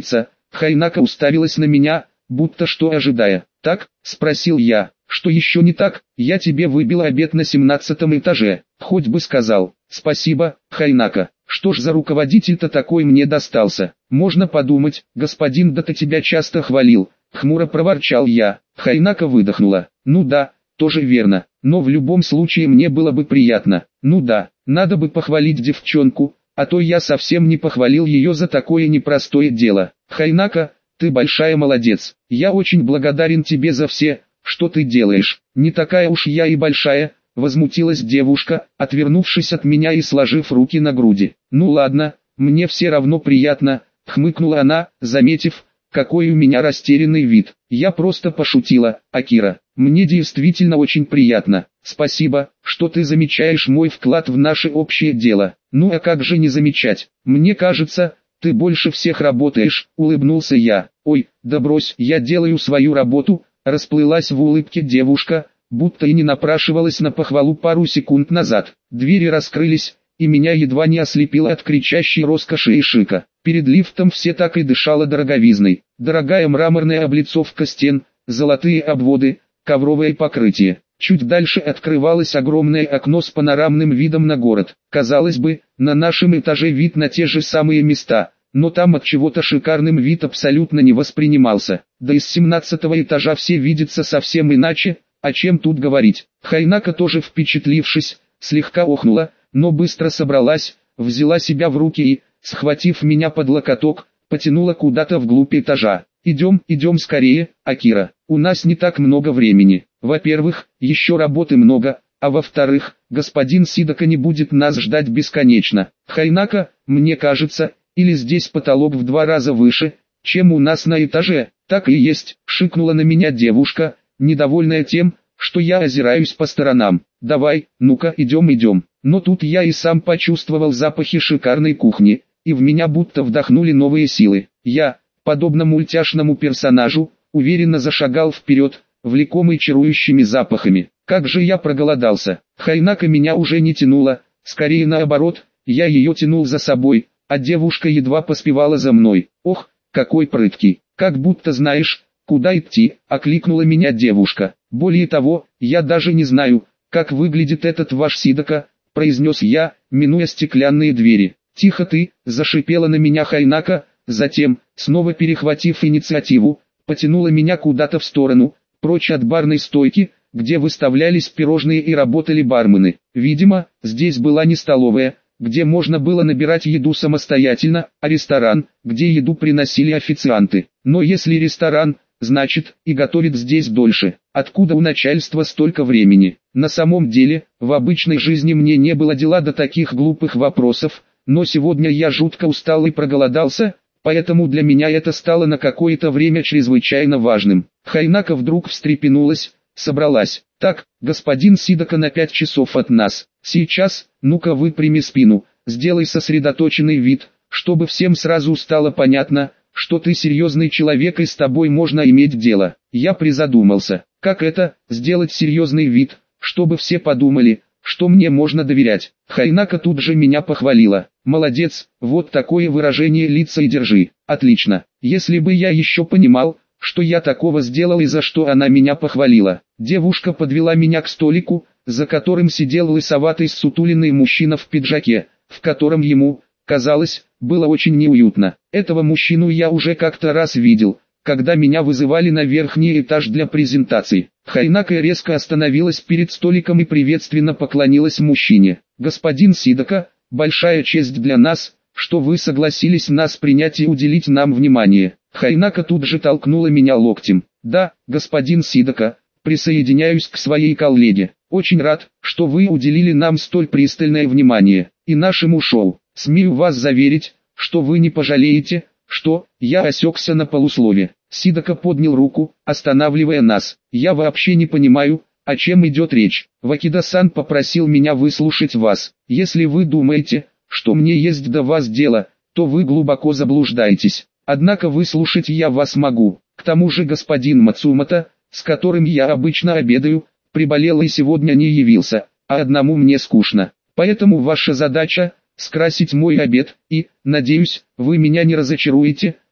Хайнака уставилась на меня, будто что ожидая. «Так?» – спросил я. «Что еще не так? Я тебе выбил обед на 17-м этаже. Хоть бы сказал. Спасибо, Хайнака. Что ж за руководитель-то такой мне достался? Можно подумать, господин да-то тебя часто хвалил». Хмуро проворчал я. Хайнака выдохнула. «Ну да, тоже верно. Но в любом случае мне было бы приятно. Ну да, надо бы похвалить девчонку, а то я совсем не похвалил ее за такое непростое дело. Хайнака, ты большая молодец. Я очень благодарен тебе за все, что ты делаешь. Не такая уж я и большая», — возмутилась девушка, отвернувшись от меня и сложив руки на груди. «Ну ладно, мне все равно приятно», — хмыкнула она, заметив, какой у меня растерянный вид. «Я просто пошутила, Акира. Мне действительно очень приятно. Спасибо, что ты замечаешь мой вклад в наше общее дело». «Ну а как же не замечать? Мне кажется, ты больше всех работаешь», — улыбнулся я. «Ой, да брось, я делаю свою работу», — расплылась в улыбке девушка, будто и не напрашивалась на похвалу пару секунд назад. Двери раскрылись, и меня едва не ослепило от кричащей роскоши и шика. Перед лифтом все так и дышало дороговизной. Дорогая мраморная облицовка стен, золотые обводы, ковровое покрытие. Чуть дальше открывалось огромное окно с панорамным видом на город. Казалось бы, на нашем этаже вид на те же самые места, но там от чего-то шикарным вид абсолютно не воспринимался. Да и с 17-го этажа все видятся совсем иначе, о чем тут говорить. Хайнака тоже впечатлившись, слегка охнула, но быстро собралась, взяла себя в руки и, схватив меня под локоток, потянула куда-то вглубь этажа. «Идем, идем скорее, Акира, у нас не так много времени. Во-первых, еще работы много, а во-вторых, господин Сидака не будет нас ждать бесконечно. Хайнака, мне кажется, или здесь потолок в 2 раза выше, чем у нас на этаже». «Так и есть», — шикнула на меня девушка, недовольная тем, что я озираюсь по сторонам. «Давай, ну-ка, идем». Но тут я и сам почувствовал запахи шикарной кухни, и в меня будто вдохнули новые силы. Я, подобно мультяшному персонажу, уверенно зашагал вперед, влекомый чарующими запахами. Как же я проголодался. Хайнака меня уже не тянула, скорее наоборот, я ее тянул за собой, а девушка едва поспевала за мной. «Ох, какой прыткий, как будто знаешь, куда идти», — окликнула меня девушка. «Более того, я даже не знаю, как выглядит этот ваш Сидака», — произнес я, минуя стеклянные двери. «Тихо ты», — зашипела на меня Хайнака, затем, снова перехватив инициативу, потянула меня куда-то в сторону, прочь от барной стойки, где выставлялись пирожные и работали бармены. Видимо, здесь была не столовая, где можно было набирать еду самостоятельно, а ресторан, где еду приносили официанты. Но если ресторан, значит, и готовит здесь дольше. Откуда у начальства столько времени? На самом деле, в обычной жизни мне не было дела до таких глупых вопросов, но сегодня я жутко устал и проголодался, поэтому для меня это стало на какое-то время чрезвычайно важным. Хайнака вдруг встрепенулась, собралась. «Так, господин Сидака на 5 часов от нас. Сейчас, ну-ка выпрями спину, сделай сосредоточенный вид, чтобы всем сразу стало понятно, что ты серьезный человек и с тобой можно иметь дело». Я призадумался, как это, сделать серьезный вид, чтобы все подумали, что мне можно доверять. Хайнака тут же меня похвалила. «Молодец, вот такое выражение лица и держи. Отлично. Если бы я еще понимал, что я такого сделал и за что она меня похвалила». Девушка подвела меня к столику, за которым сидел лысоватый ссутуленный мужчина в пиджаке, в котором ему, казалось, было очень неуютно. Этого мужчину я уже как-то раз видел, когда меня вызывали на верхний этаж для презентации. Хайнака резко остановилась перед столиком и приветственно поклонилась мужчине. «Господин Сидака, большая честь для нас, что вы согласились нас принять и уделить нам внимание». Хайнака тут же толкнула меня локтем. «Да, господин Сидака, присоединяюсь к своей коллеге. Очень рад, что вы уделили нам столь пристальное внимание и нашему шоу. Смею вас заверить, что вы не пожалеете, что...» Я осекся на полуслове. Сидака поднял руку, останавливая нас. «Я вообще не понимаю, о чем идет речь. Вакида-сан попросил меня выслушать вас. Если вы думаете, что мне есть до вас дело, то вы глубоко заблуждаетесь. Однако выслушать я вас могу. К тому же господин Мацумото, с которым я обычно обедаю, приболел и сегодня не явился, а одному мне скучно. Поэтому ваша задача — скрасить мой обед, и, надеюсь, вы меня не разочаруете,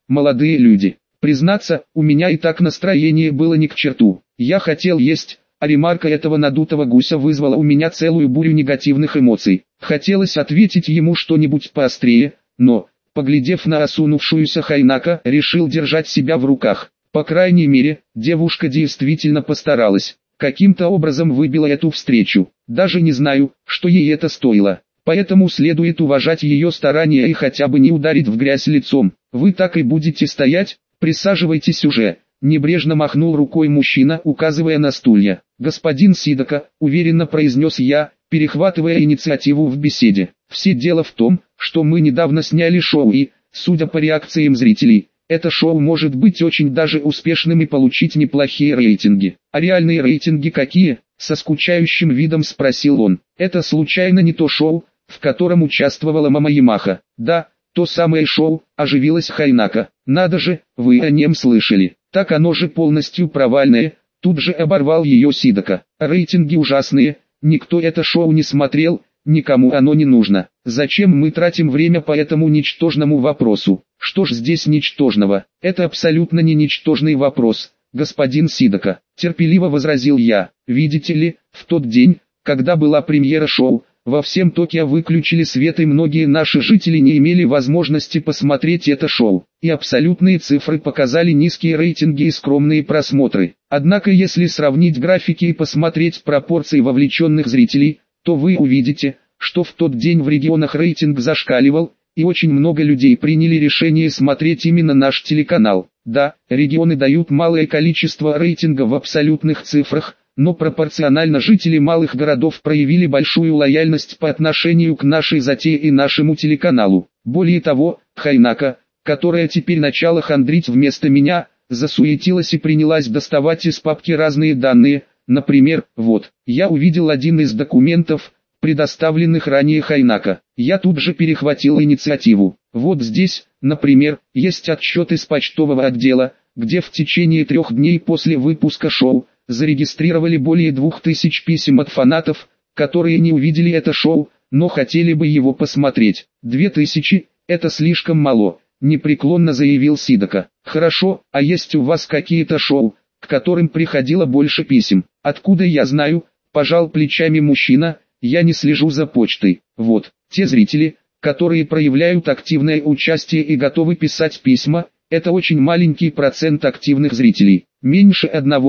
молодые люди. Признаться, у меня и так настроение было ни к черту. Я хотел есть, а ремарка этого надутого гуся вызвала у меня целую бурю негативных эмоций. Хотелось ответить ему что-нибудь поострее, но, поглядев на осунувшуюся Хайнака, решил держать себя в руках. По крайней мере, девушка действительно постаралась. Каким-то образом выбила эту встречу. Даже не знаю, что ей это стоило. Поэтому следует уважать ее старания и хотя бы не ударить в грязь лицом. Вы так и будете стоять? Присаживайтесь уже. Небрежно махнул рукой мужчина, указывая на стулья. «Господин Сидака», уверенно произнес я, перехватывая инициативу в беседе. «Все дело в том, что мы недавно сняли шоу и, судя по реакциям зрителей, это шоу может быть очень даже успешным и получить неплохие рейтинги». «А реальные рейтинги какие?» — со скучающим видом спросил он. «Это случайно не то шоу, в котором участвовала Мама Ямаха?» «Да, то самое шоу», — оживилась Хайнака. «Надо же, вы о нем слышали. Так оно же полностью провальное», — тут же оборвал ее Сидака. «Рейтинги ужасные, никто это шоу не смотрел, никому оно не нужно. Зачем мы тратим время по этому ничтожному вопросу?» «Что ж здесь ничтожного? Это абсолютно не ничтожный вопрос, господин Сидака», — терпеливо возразил я. «Видите ли, в тот день, когда была премьера шоу, во всем Токио выключили свет и многие наши жители не имели возможности посмотреть это шоу. И абсолютные цифры показали низкие рейтинги и скромные просмотры. Однако если сравнить графики и посмотреть пропорции вовлеченных зрителей, то вы увидите, что в тот день в регионах рейтинг зашкаливал, и очень много людей приняли решение смотреть именно наш телеканал. Да, регионы дают малое количество рейтинга в абсолютных цифрах, но пропорционально жители малых городов проявили большую лояльность по отношению к нашей затее и нашему телеканалу. Более того, Хайнака, которая теперь начала хандрить вместо меня, засуетилась и принялась доставать из папки разные данные. Например, вот, я увидел один из документов, предоставленных ранее Хайнака. Я тут же перехватил инициативу. Вот здесь, например, есть отчет из почтового отдела, где в течение 3 дней после выпуска шоу зарегистрировали более 2000 писем от фанатов, которые не увидели это шоу, но хотели бы его посмотреть. 2000 – это слишком мало, непреклонно заявил Сидака. Хорошо, а есть у вас какие-то шоу, к которым приходило больше писем? Откуда я знаю, пожал плечами мужчина, я не слежу за почтой. Вот, те зрители, которые проявляют активное участие и готовы писать письма, это очень маленький процент активных зрителей, меньше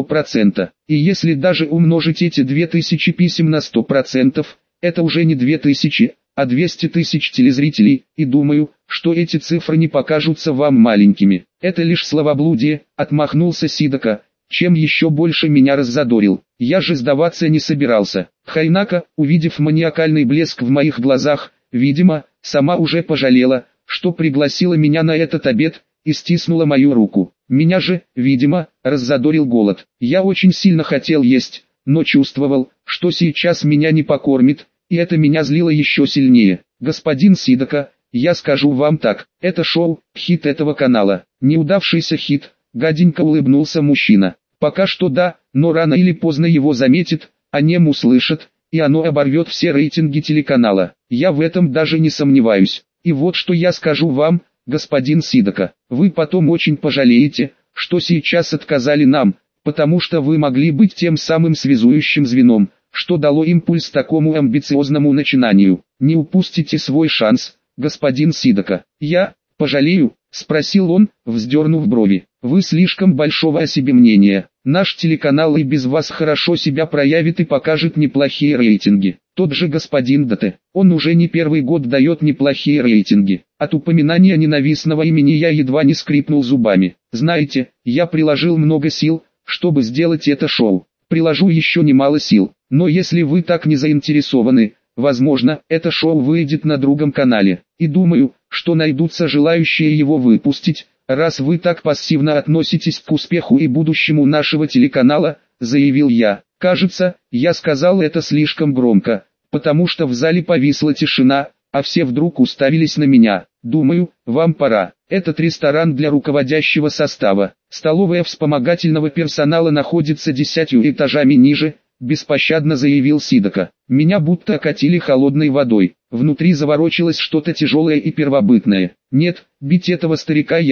1%. И если даже умножить эти 2000 писем на 100%, это уже не 2000, а 200 тысяч телезрителей, и думаю, что эти цифры не покажутся вам маленькими. Это лишь словоблудие, отмахнулся Сидака, чем еще больше меня раззадорил. Я же сдаваться не собирался. Хайнака, увидев маниакальный блеск в моих глазах, видимо, сама уже пожалела, что пригласила меня на этот обед, и стиснула мою руку. Меня же, видимо, раззадорил голод. Я очень сильно хотел есть, но чувствовал, что сейчас меня не покормит, и это меня злило еще сильнее. Господин Сидака, я скажу вам так, это шоу, хит этого канала. Неудавшийся хит, гаденько улыбнулся мужчина. Пока что да, но рано или поздно его заметит, о нем услышат, и оно оборвет все рейтинги телеканала. Я в этом даже не сомневаюсь. И вот что я скажу вам, господин Сидака, вы потом очень пожалеете, что сейчас отказали нам, потому что вы могли быть тем самым связующим звеном, что дало импульс такому амбициозному начинанию. Не упустите свой шанс, господин Сидака. Я пожалею, спросил он, вздернув брови. Вы слишком большого о себе мнения. Наш телеканал и без вас хорошо себя проявит и покажет неплохие рейтинги. Тот же господин Дате, он уже не первый год дает неплохие рейтинги. От упоминания ненавистного имени я едва не скрипнул зубами. Знаете, я приложил много сил, чтобы сделать это шоу. Приложу еще немало сил. Но если вы так не заинтересованы, возможно, это шоу выйдет на другом канале. И думаю, что найдутся желающие его выпустить, раз вы так пассивно относитесь к успеху и будущему нашего телеканала, заявил я. Кажется, я сказал это слишком громко, потому что в зале повисла тишина, а все вдруг уставились на меня. Думаю, вам пора. Этот ресторан для руководящего состава. Столовая вспомогательного персонала находится 10 этажами ниже, беспощадно заявил Сидака. Меня будто окатили холодной водой. Внутри заворочилось что-то тяжелое и первобытное. Нет, бить этого старика я,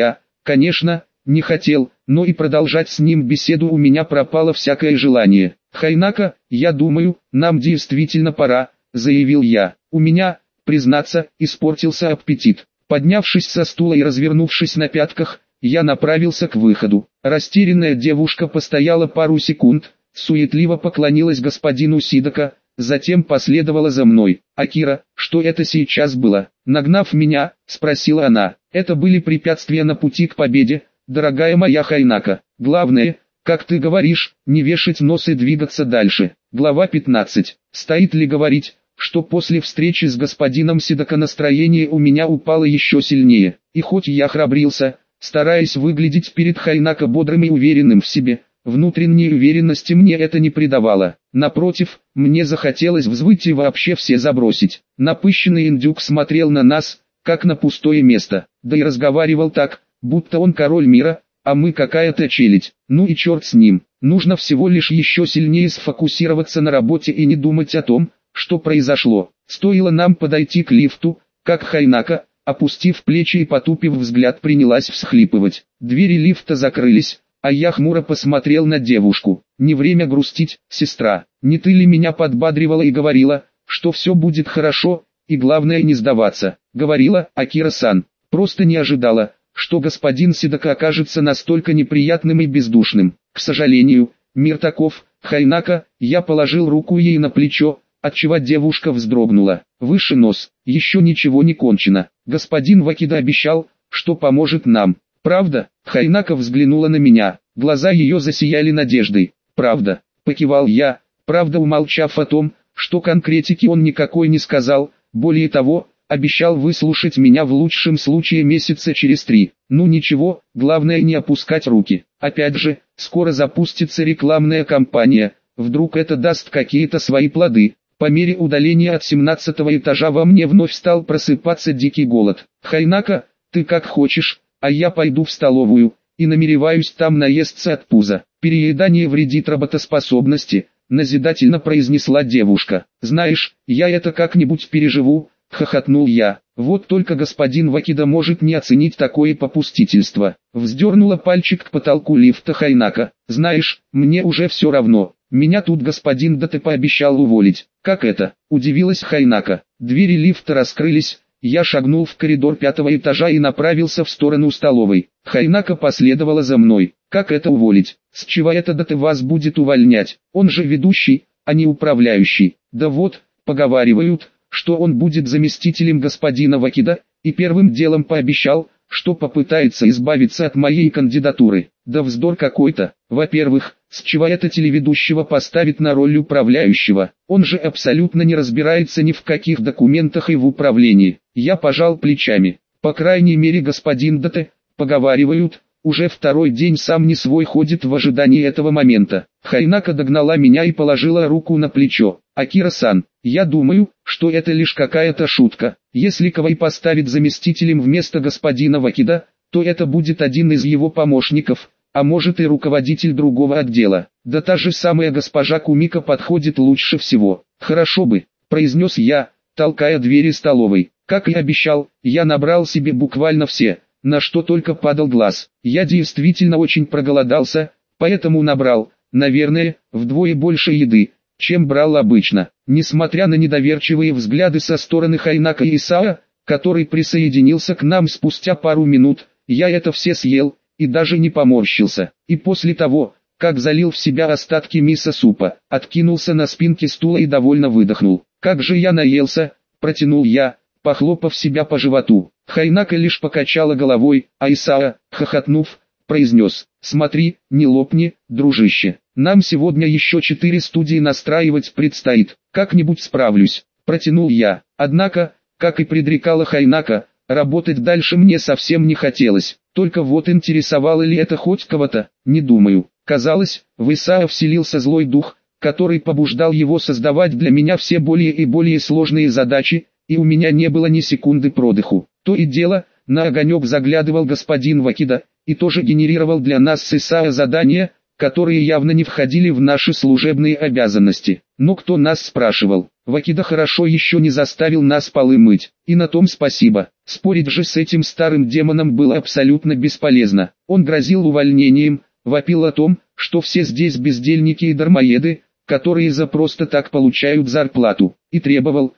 Конечно, не хотел, но и продолжать с ним беседу у меня пропало всякое желание. «Хайнака, я думаю, нам действительно пора», — заявил я. У меня, признаться, испортился аппетит. Поднявшись со стула и развернувшись на пятках, я направился к выходу. Растерянная девушка постояла пару секунд, суетливо поклонилась господину Сидака, затем последовала за мной. «Акира, что это сейчас было?» Нагнав меня, спросила она. «Это были препятствия на пути к победе, дорогая моя Хайнака. Главное, как ты говоришь, не вешать нос и двигаться дальше». Глава 15. Стоит ли говорить, что после встречи с господином Сидака настроение у меня упало еще сильнее, и хоть я храбрился, стараясь выглядеть перед Хайнака бодрым и уверенным в себе, внутренней уверенности мне это не придавало. Напротив, мне захотелось взвыть и вообще все забросить. Напыщенный индюк смотрел на нас, как на пустое место, да и разговаривал так, будто он король мира, а мы какая-то челядь. Ну и черт с ним, нужно всего лишь еще сильнее сфокусироваться на работе и не думать о том, что произошло. Стоило нам подойти к лифту, как Хайнака, опустив плечи и потупив взгляд, принялась всхлипывать. Двери лифта закрылись, а я хмуро посмотрел на девушку. «Не время грустить, сестра. Не ты ли меня подбадривала и говорила, что все будет хорошо, и главное не сдаваться?» Говорила Акира-сан. Просто не ожидала, что господин Сидака окажется настолько неприятным и бездушным. К сожалению, мир таков. Хайнака, я положил руку ей на плечо, отчего девушка вздрогнула. «Выше нос, еще ничего не кончено. Господин Вакида обещал, что поможет нам. Правда?» Хайнака взглянула на меня, глаза ее засияли надеждой. «Правда», — покивал я, правда умолчав о том, что конкретики он никакой не сказал, более того, обещал выслушать меня в лучшем случае месяца через 3. Ну ничего, главное не опускать руки. Опять же, скоро запустится рекламная кампания, вдруг это даст какие-то свои плоды. По мере удаления от 17-го этажа во мне вновь стал просыпаться дикий голод. «Хайнака, ты как хочешь, а я пойду в столовую, и намереваюсь там наесться от пуза. Переедание вредит работоспособности», — назидательно произнесла девушка. «Знаешь, я это как-нибудь переживу», — хохотнул я. «Вот только господин Вакида может не оценить такое попустительство». Вздернула пальчик к потолку лифта Хайнака. «Знаешь, мне уже все равно. Меня тут господин Дате пообещал уволить». «Как это?» – удивилась Хайнака. Двери лифта раскрылись, я шагнул в коридор 5-го этажа и направился в сторону столовой. Хайнака последовала за мной. «Как это уволить? С чего это Дате вас будет увольнять? Он же ведущий, а не управляющий». «Да вот, поговаривают, что он будет заместителем господина Вакида, и первым делом пообещал, что попытается избавиться от моей кандидатуры». «Да вздор какой-то. Во-первых, с чего это телеведущего поставить на роль управляющего? Он же абсолютно не разбирается ни в каких документах и в управлении». Я пожал плечами. По крайней мере господин Дате, поговаривают, уже второй день сам не свой ходит в ожидании этого момента. Хайнака догнала меня и положила руку на плечо. «Акира-сан, я думаю, что это лишь какая-то шутка. Если Кавай поставит заместителем вместо господина Вакида, то это будет один из его помощников, а может и руководитель другого отдела. Да та же самая госпожа Кумика подходит лучше всего». «Хорошо бы», — произнес я, толкая двери столовой. Как и обещал, я набрал себе буквально все, на что только падал глаз. Я действительно очень проголодался, поэтому набрал, наверное, вдвое больше еды, чем брал обычно. Несмотря на недоверчивые взгляды со стороны Хайнака и Исаа, который присоединился к нам спустя пару минут, я это все съел, и даже не поморщился. И после того, как залил в себя остатки мисо-супа, откинулся на спинке стула и довольно выдохнул. «Как же я наелся», — протянул я, похлопав себя по животу. Хайнака лишь покачала головой, а Исаа, хохотнув, произнес: «Смотри, не лопни, дружище. Нам сегодня еще 4 студии настраивать предстоит. Как-нибудь справлюсь», — протянул я. Однако, как и предрекала Хайнака, работать дальше мне совсем не хотелось. Только вот интересовало ли это хоть кого-то, не думаю. Казалось, в Исаа вселился злой дух, который побуждал его создавать для меня все более и более сложные задачи, и у меня не было ни секунды продыху. То и дело, на огонек заглядывал господин Вакида, и тоже генерировал для нас с Исаа задания, которые явно не входили в наши служебные обязанности. Но кто нас спрашивал? Вакида хорошо еще не заставил нас полы мыть, и на том спасибо. Спорить же с этим старым демоном было абсолютно бесполезно. Он грозил увольнением, вопил о том, что все здесь бездельники и дармоеды, которые за просто так получают зарплату, и требовал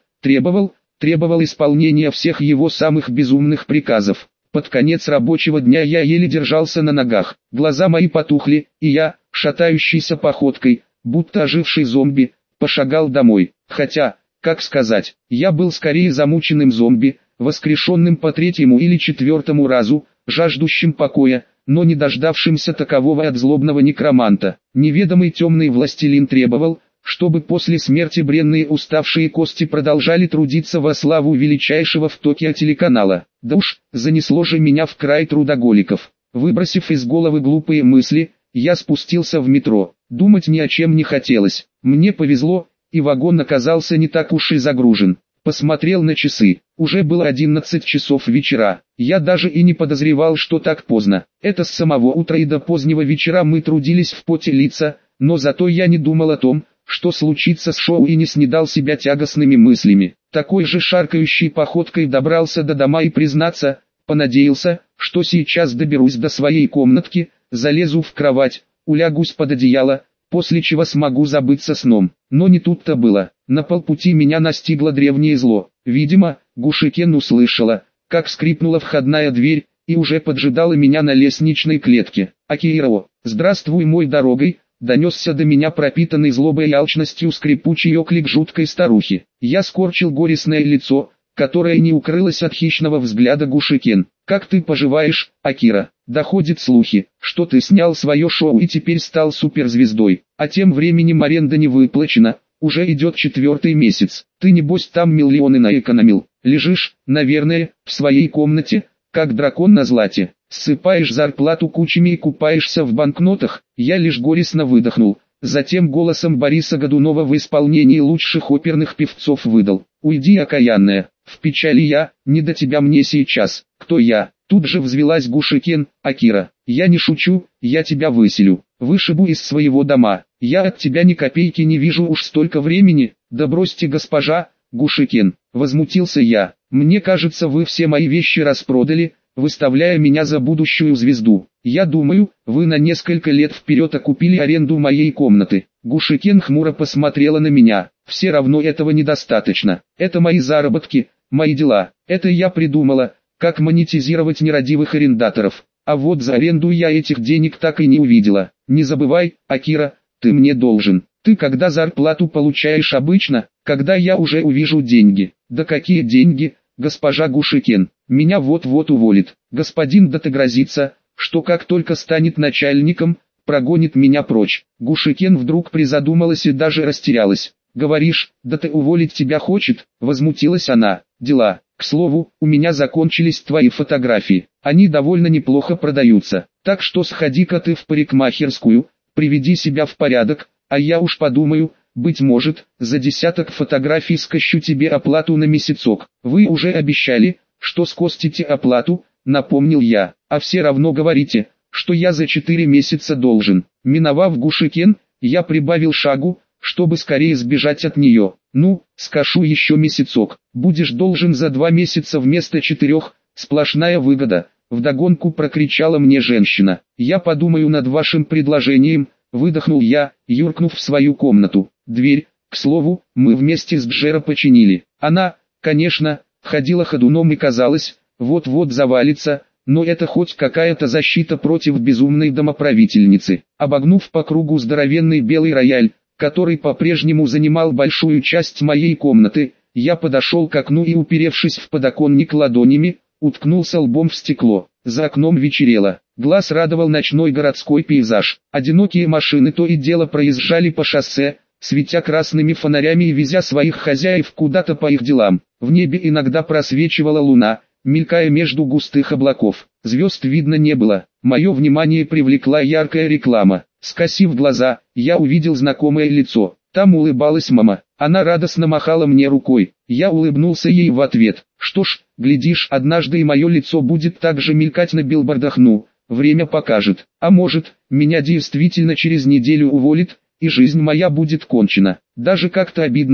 исполнения всех его самых безумных приказов. Под конец рабочего дня я еле держался на ногах, глаза мои потухли, и я, шатающейся походкой, будто оживший зомби, пошагал домой. Хотя, как сказать, я был скорее замученным зомби, воскрешенным по третьему или четвертому разу, жаждущим покоя, но не дождавшимся такового от злобного некроманта. Неведомый темный властелин требовал, чтобы после смерти бренные уставшие кости продолжали трудиться во славу величайшего в Токио телеканала. Да уж, занесло же меня в край трудоголиков. Выбросив из головы глупые мысли, я спустился в метро. Думать ни о чем не хотелось. Мне повезло, и вагон оказался не так уж и загружен. Посмотрел на часы. Уже было 11 часов вечера. Я даже и не подозревал, что так поздно. Это с самого утра и до позднего вечера мы трудились в поте лица, но зато я не думал о том, что случится с шоу, и не снедал себя тягостными мыслями. Такой же шаркающей походкой добрался до дома и, признаться, понадеялся, что сейчас доберусь до своей комнатки, залезу в кровать, улягусь под одеяло, после чего смогу забыться сном. Но не тут-то было. На полпути меня настигло древнее зло. Видимо, Гушикен услышала, как скрипнула входная дверь, и уже поджидала меня на лестничной клетке. «Акиро, здравствуй, мой дорогой!» Донесся до меня пропитанный злобой и алчностью скрипучий оклик жуткой старухи. Я скорчил горестное лицо, которое не укрылось от хищного взгляда Гушикен. «Как ты поживаешь, Акира? Доходят слухи, что ты снял свое шоу и теперь стал суперзвездой, а тем временем аренда не выплачена, уже идет 4-й месяц. Ты небось там миллионы наэкономил, лежишь, наверное, в своей комнате, как дракон на злате, ссыпаешь зарплату кучами и купаешься в банкнотах». Я лишь горестно выдохнул, затем голосом Бориса Годунова в исполнении лучших оперных певцов выдал: «Уйди, окаянная, в печали я, не до тебя мне сейчас». «Кто я?» Тут же взвилась Гушикен. «Акира, я не шучу, я тебя выселю, вышибу из своего дома, я от тебя ни копейки не вижу уж столько времени». «Да бросьте, госпожа Гушикен», возмутился я, «мне кажется, вы все мои вещи распродали, выставляя меня за будущую звезду. Я думаю, вы на несколько лет вперед окупили аренду моей комнаты». Гушикен хмуро посмотрела на меня. «Все равно этого недостаточно. Это мои заработки, мои дела. Это я придумала, как монетизировать нерадивых арендаторов. А вот за аренду я этих денег так и не увидела. Не забывай, Акира, ты мне должен. Ты когда зарплату получаешь обычно, когда я уже увижу деньги». «Да какие деньги, госпожа Гушикен? Меня вот-вот уволит. Господин Дате грозится, что как только станет начальником, прогонит меня прочь». Гушикен вдруг призадумалась и даже растерялась. «Говоришь, Дате уволить тебя хочет?» Возмутилась она. «Дела. К слову, у меня закончились твои фотографии. Они довольно неплохо продаются. Так что сходи-ка ты в парикмахерскую, приведи себя в порядок, а я уж подумаю, быть может, за 10 фотографий скощу тебе оплату на месяцок». «Вы уже обещали, что скостите оплату», напомнил я. «А все равно говорите, что я за 4 месяца должен». Миновав Гушикен, я прибавил шагу, чтобы скорее сбежать от нее. «Ну, скошу еще месяцок, будешь должен за 2 месяца вместо 4, сплошная выгода», вдогонку прокричала мне женщина. «Я подумаю над вашим предложением», выдохнул я, юркнув в свою комнату. Дверь, к слову, мы вместе с Джеро починили. Она, конечно, ходила ходуном и казалось, вот-вот завалится, но это хоть какая-то защита против безумной домоправительницы. Обогнув по кругу здоровенный белый рояль, который по-прежнему занимал большую часть моей комнаты, я подошел к окну и, уперевшись в подоконник ладонями, уткнулся лбом в стекло. За окном вечерело. Глаз радовал ночной городской пейзаж. Одинокие машины то и дело проезжали по шоссе, светя красными фонарями и везя своих хозяев куда-то по их делам. В небе иногда просвечивала луна, мелькая между густых облаков. Звезд видно не было. Мое внимание привлекла яркая реклама. Скосив глаза, я увидел знакомое лицо. Там улыбалась мама. Она радостно махала мне рукой. Я улыбнулся ей в ответ. Что ж, глядишь, однажды и мое лицо будет так же мелькать на билбордах. Ну, время покажет. А может, меня действительно через неделю уволит, и жизнь моя будет кончена. Даже как-то обидно,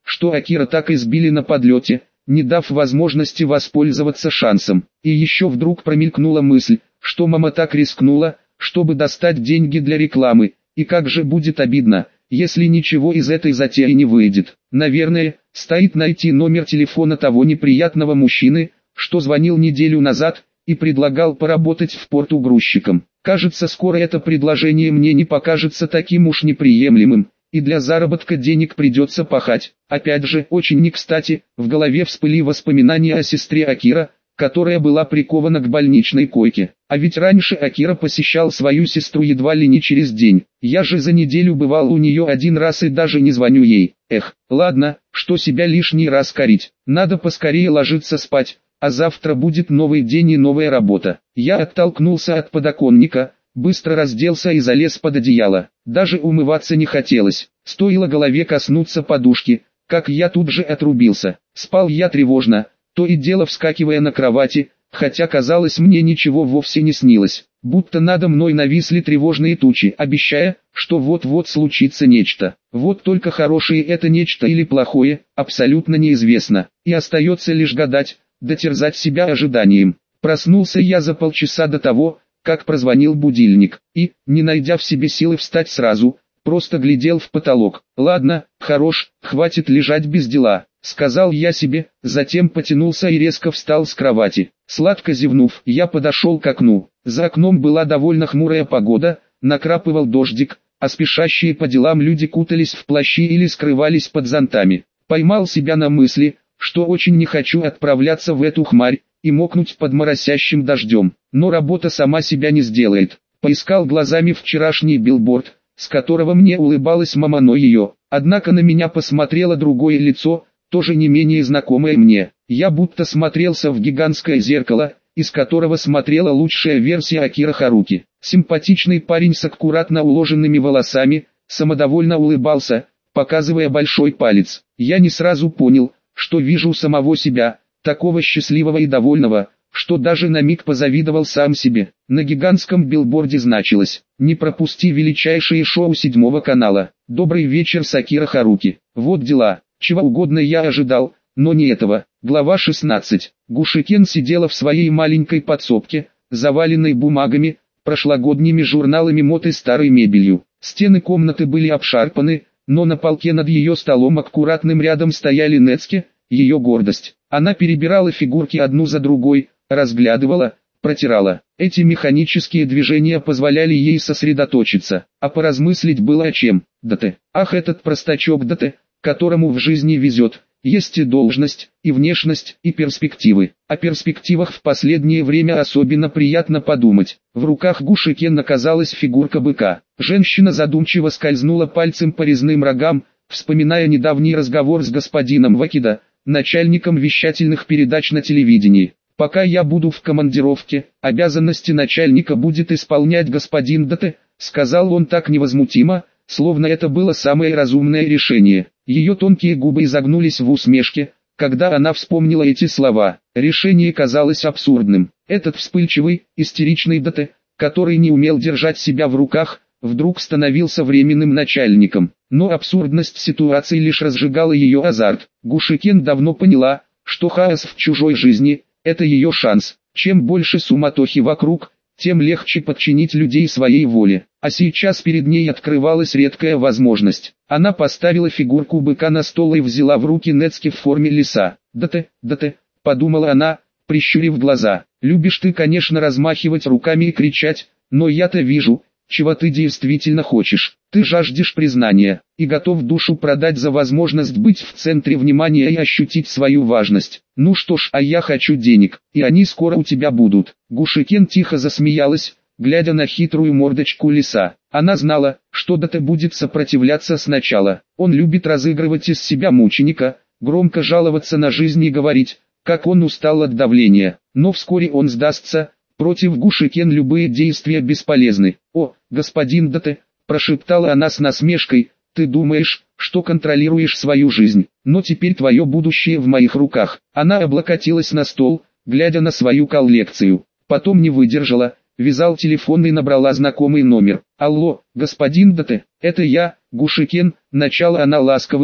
что Акира так избили на подлете, не дав возможности воспользоваться шансом. И еще вдруг промелькнула мысль, что мама так рискнула, чтобы достать деньги для рекламы, и как же будет обидно, если ничего из этой затеи не выйдет. Наверное, стоит найти номер телефона того неприятного мужчины, что звонил неделю назад и предлагал поработать в порту грузчиком. Кажется, скоро это предложение мне не покажется таким уж неприемлемым, и для заработка денег придется пахать. Опять же, очень не кстати, в голове всплыли воспоминания о сестре Акира, которая была прикована к больничной койке. А ведь раньше Акира посещал свою сестру едва ли не через день. Я же за неделю бывал у нее один раз и даже не звоню ей. Эх, ладно, что себя лишний раз корить. Надо поскорее ложиться спать, а завтра будет новый день и новая работа. Я оттолкнулся от подоконника, быстро разделся и залез под одеяло. Даже умываться не хотелось. Стоило голове коснуться подушки, как я тут же отрубился. Спал я тревожно, то и дело вскакивая на кровати, хотя казалось мне ничего вовсе не снилось. Будто надо мной нависли тревожные тучи, обещая, что вот-вот случится нечто. Вот только хорошее это нечто или плохое, абсолютно неизвестно. И остается лишь гадать, дотерзать себя ожиданием. Проснулся я за полчаса до того, как прозвонил будильник, и, не найдя в себе силы встать сразу, просто глядел в потолок. «Ладно, хорош, хватит лежать без дела», — сказал я себе, затем потянулся и резко встал с кровати. Сладко зевнув, я подошел к окну. За окном была довольно хмурая погода, накрапывал дождик, а спешащие по делам люди кутались в плащи или скрывались под зонтами. Поймал себя на мысли, что очень не хочу отправляться в эту хмарь и мокнуть под моросящим дождем, но работа сама себя не сделает. Поискал глазами вчерашний билборд, с которого мне улыбалась мама, но ее, однако на меня посмотрело другое лицо, тоже не менее знакомое мне. Я будто смотрелся в гигантское зеркало, из которого смотрела лучшая версия Акира Харуки. Симпатичный парень с аккуратно уложенными волосами, самодовольно улыбался, показывая большой палец. Я не сразу понял, что вижу самого себя, такого счастливого и довольного, что даже на миг позавидовал сам себе. На гигантском билборде значилось: «Не пропусти величайшее шоу 7 канала. Добрый вечер с Акира Харуки». Вот дела, чего угодно я ожидал, но не этого. Глава 16. Гушикен сидела в своей маленькой подсобке, заваленной бумагами, прошлогодними журналами мод и старой мебелью. Стены комнаты были обшарпаны, но на полке над ее столом аккуратным рядом стояли Нецки, ее гордость. Она перебирала фигурки одну за другой, разглядывала, протирала. Эти механические движения позволяли ей сосредоточиться, а поразмыслить было о чем. Ах, этот простачок которому в жизни везет. Есть и должность, и внешность, и перспективы. О перспективах в последнее время особенно приятно подумать. В руках Гушикен оказалась фигурка быка. Женщина задумчиво скользнула пальцем по резным рогам, вспоминая недавний разговор с господином Вакида, начальником вещательных передач на телевидении. «Пока я буду в командировке, обязанности начальника будет исполнять господин Дате», сказал он так невозмутимо, словно это было самое разумное решение. Ее тонкие губы изогнулись в усмешке, когда она вспомнила эти слова. Решение казалось абсурдным. Этот вспыльчивый, истеричный Дате, который не умел держать себя в руках, вдруг становился временным начальником. Но абсурдность ситуации лишь разжигала ее азарт. Гушикен давно поняла, что хаос в чужой жизни – это ее шанс. Чем больше суматохи вокруг, тем легче подчинить людей своей воле. А сейчас перед ней открывалась редкая возможность. Она поставила фигурку быка на стол и взяла в руки Нецки в форме лиса. «Дате», — подумала она, прищурив глаза. «Любишь ты, конечно, размахивать руками и кричать, но я-то вижу, чего ты действительно хочешь. Ты жаждешь признания, и готов душу продать за возможность быть в центре внимания и ощутить свою важность. Ну что ж, а я хочу денег, и они скоро у тебя будут». Гушикен тихо засмеялась, глядя на хитрую мордочку лиса. Она знала, что Дате будет сопротивляться сначала. Он любит разыгрывать из себя мученика, громко жаловаться на жизнь и говорить, как он устал от давления. Но вскоре он сдастся. Против Гушикен любые действия бесполезны. «О, господин Дате», – прошептала она с насмешкой, – «ты думаешь, что контролируешь свою жизнь, но теперь твое будущее в моих руках». Она облокотилась на стол, глядя на свою коллекцию. Потом не выдержала, вязал телефон и набрала знакомый номер. «Алло, господин Дате, это я, Гушикен», – начала она ласковым,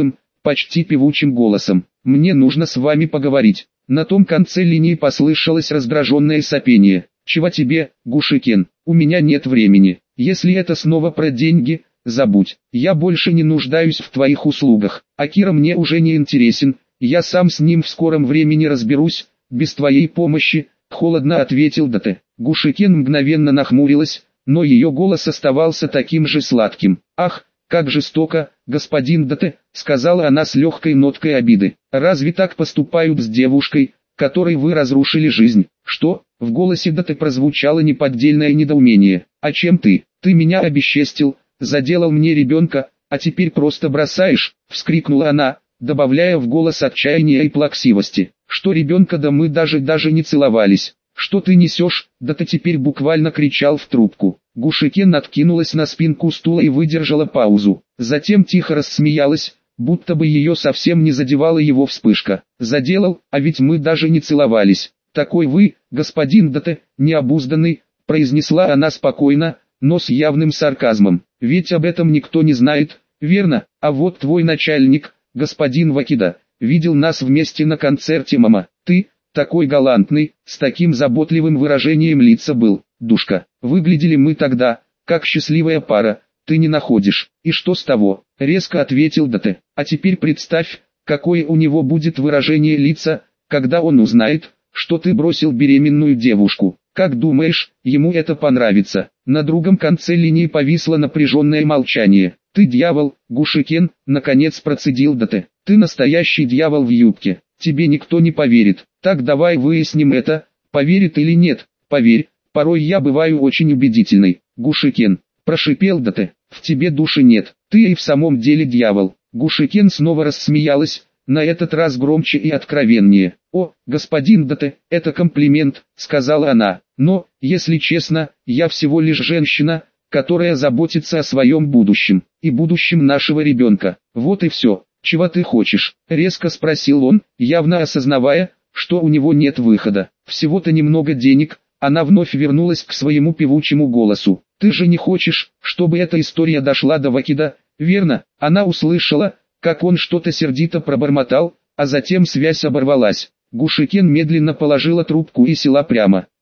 почти певучим голосом. «Мне нужно с вами поговорить». На том конце линии послышалось раздраженное сопение. «Чего тебе, Гушикен? У меня нет времени. Если это снова про деньги, забудь. Я больше не нуждаюсь в твоих услугах. А Кира мне уже не интересен. Я сам с ним в скором времени разберусь, без твоей помощи», — холодно ответил Дате. Гушикен мгновенно нахмурилась, но ее голос оставался таким же сладким. «Ах, как жестоко, господин Дате», — сказала она с легкой ноткой обиды. «Разве так поступают с девушкой, которой вы разрушили жизнь?» «Что?» — в голосе Дате прозвучало неподдельное недоумение. «А чем ты? Ты меня обесчестил, заделал мне ребенка, а теперь просто бросаешь?» — вскрикнула она, добавляя в голос отчаяния и плаксивости. «Что ребенка, да мы даже не целовались. Что ты несешь?» Дате теперь буквально кричал в трубку. Гушикен откинулась на спинку стула и выдержала паузу. Затем тихо рассмеялась, будто бы ее совсем не задевала его вспышка. «Заделал, а ведь мы даже не целовались. Такой вы, господин Дате, необузданный», — произнесла она спокойно, но с явным сарказмом. «Ведь об этом никто не знает, верно? А вот твой начальник, господин Вакида, видел нас вместе на концерте «Мама». Ты, такой галантный, с таким заботливым выражением лица был, душка. Выглядели мы тогда, как счастливая пара, ты не находишь. И что с того?» — резко ответил Дате. «А теперь представь, какое у него будет выражение лица, когда он узнает, что ты бросил беременную девушку. Как думаешь, ему это понравится?» На другом конце линии повисло напряженное молчание. «Ты дьявол, Гушикен», — наконец процедил Дате. «Ты настоящий дьявол в юбке. Тебе никто не поверит. Так давай выясним это, поверит или нет». «Поверь, порой я бываю очень убедительной, Гушикен», — прошипел Дате. «В тебе души нет. Ты и в самом деле дьявол». Гушикен снова рассмеялась, на этот раз громче и откровеннее. «О, господин Дате, это комплимент», — сказала она. «Но, если честно, я всего лишь женщина, которая заботится о своем будущем, и будущем нашего ребенка. Вот и все. Чего ты хочешь?» — резко спросил он, явно осознавая, что у него нет выхода. «Всего-то немного денег». Она вновь вернулась к своему певучему голосу. «Ты же не хочешь, чтобы эта история дошла до Вакида, верно?» Она услышала, как он что-то сердито пробормотал, а затем связь оборвалась. Гушикен медленно положила трубку и села прямо.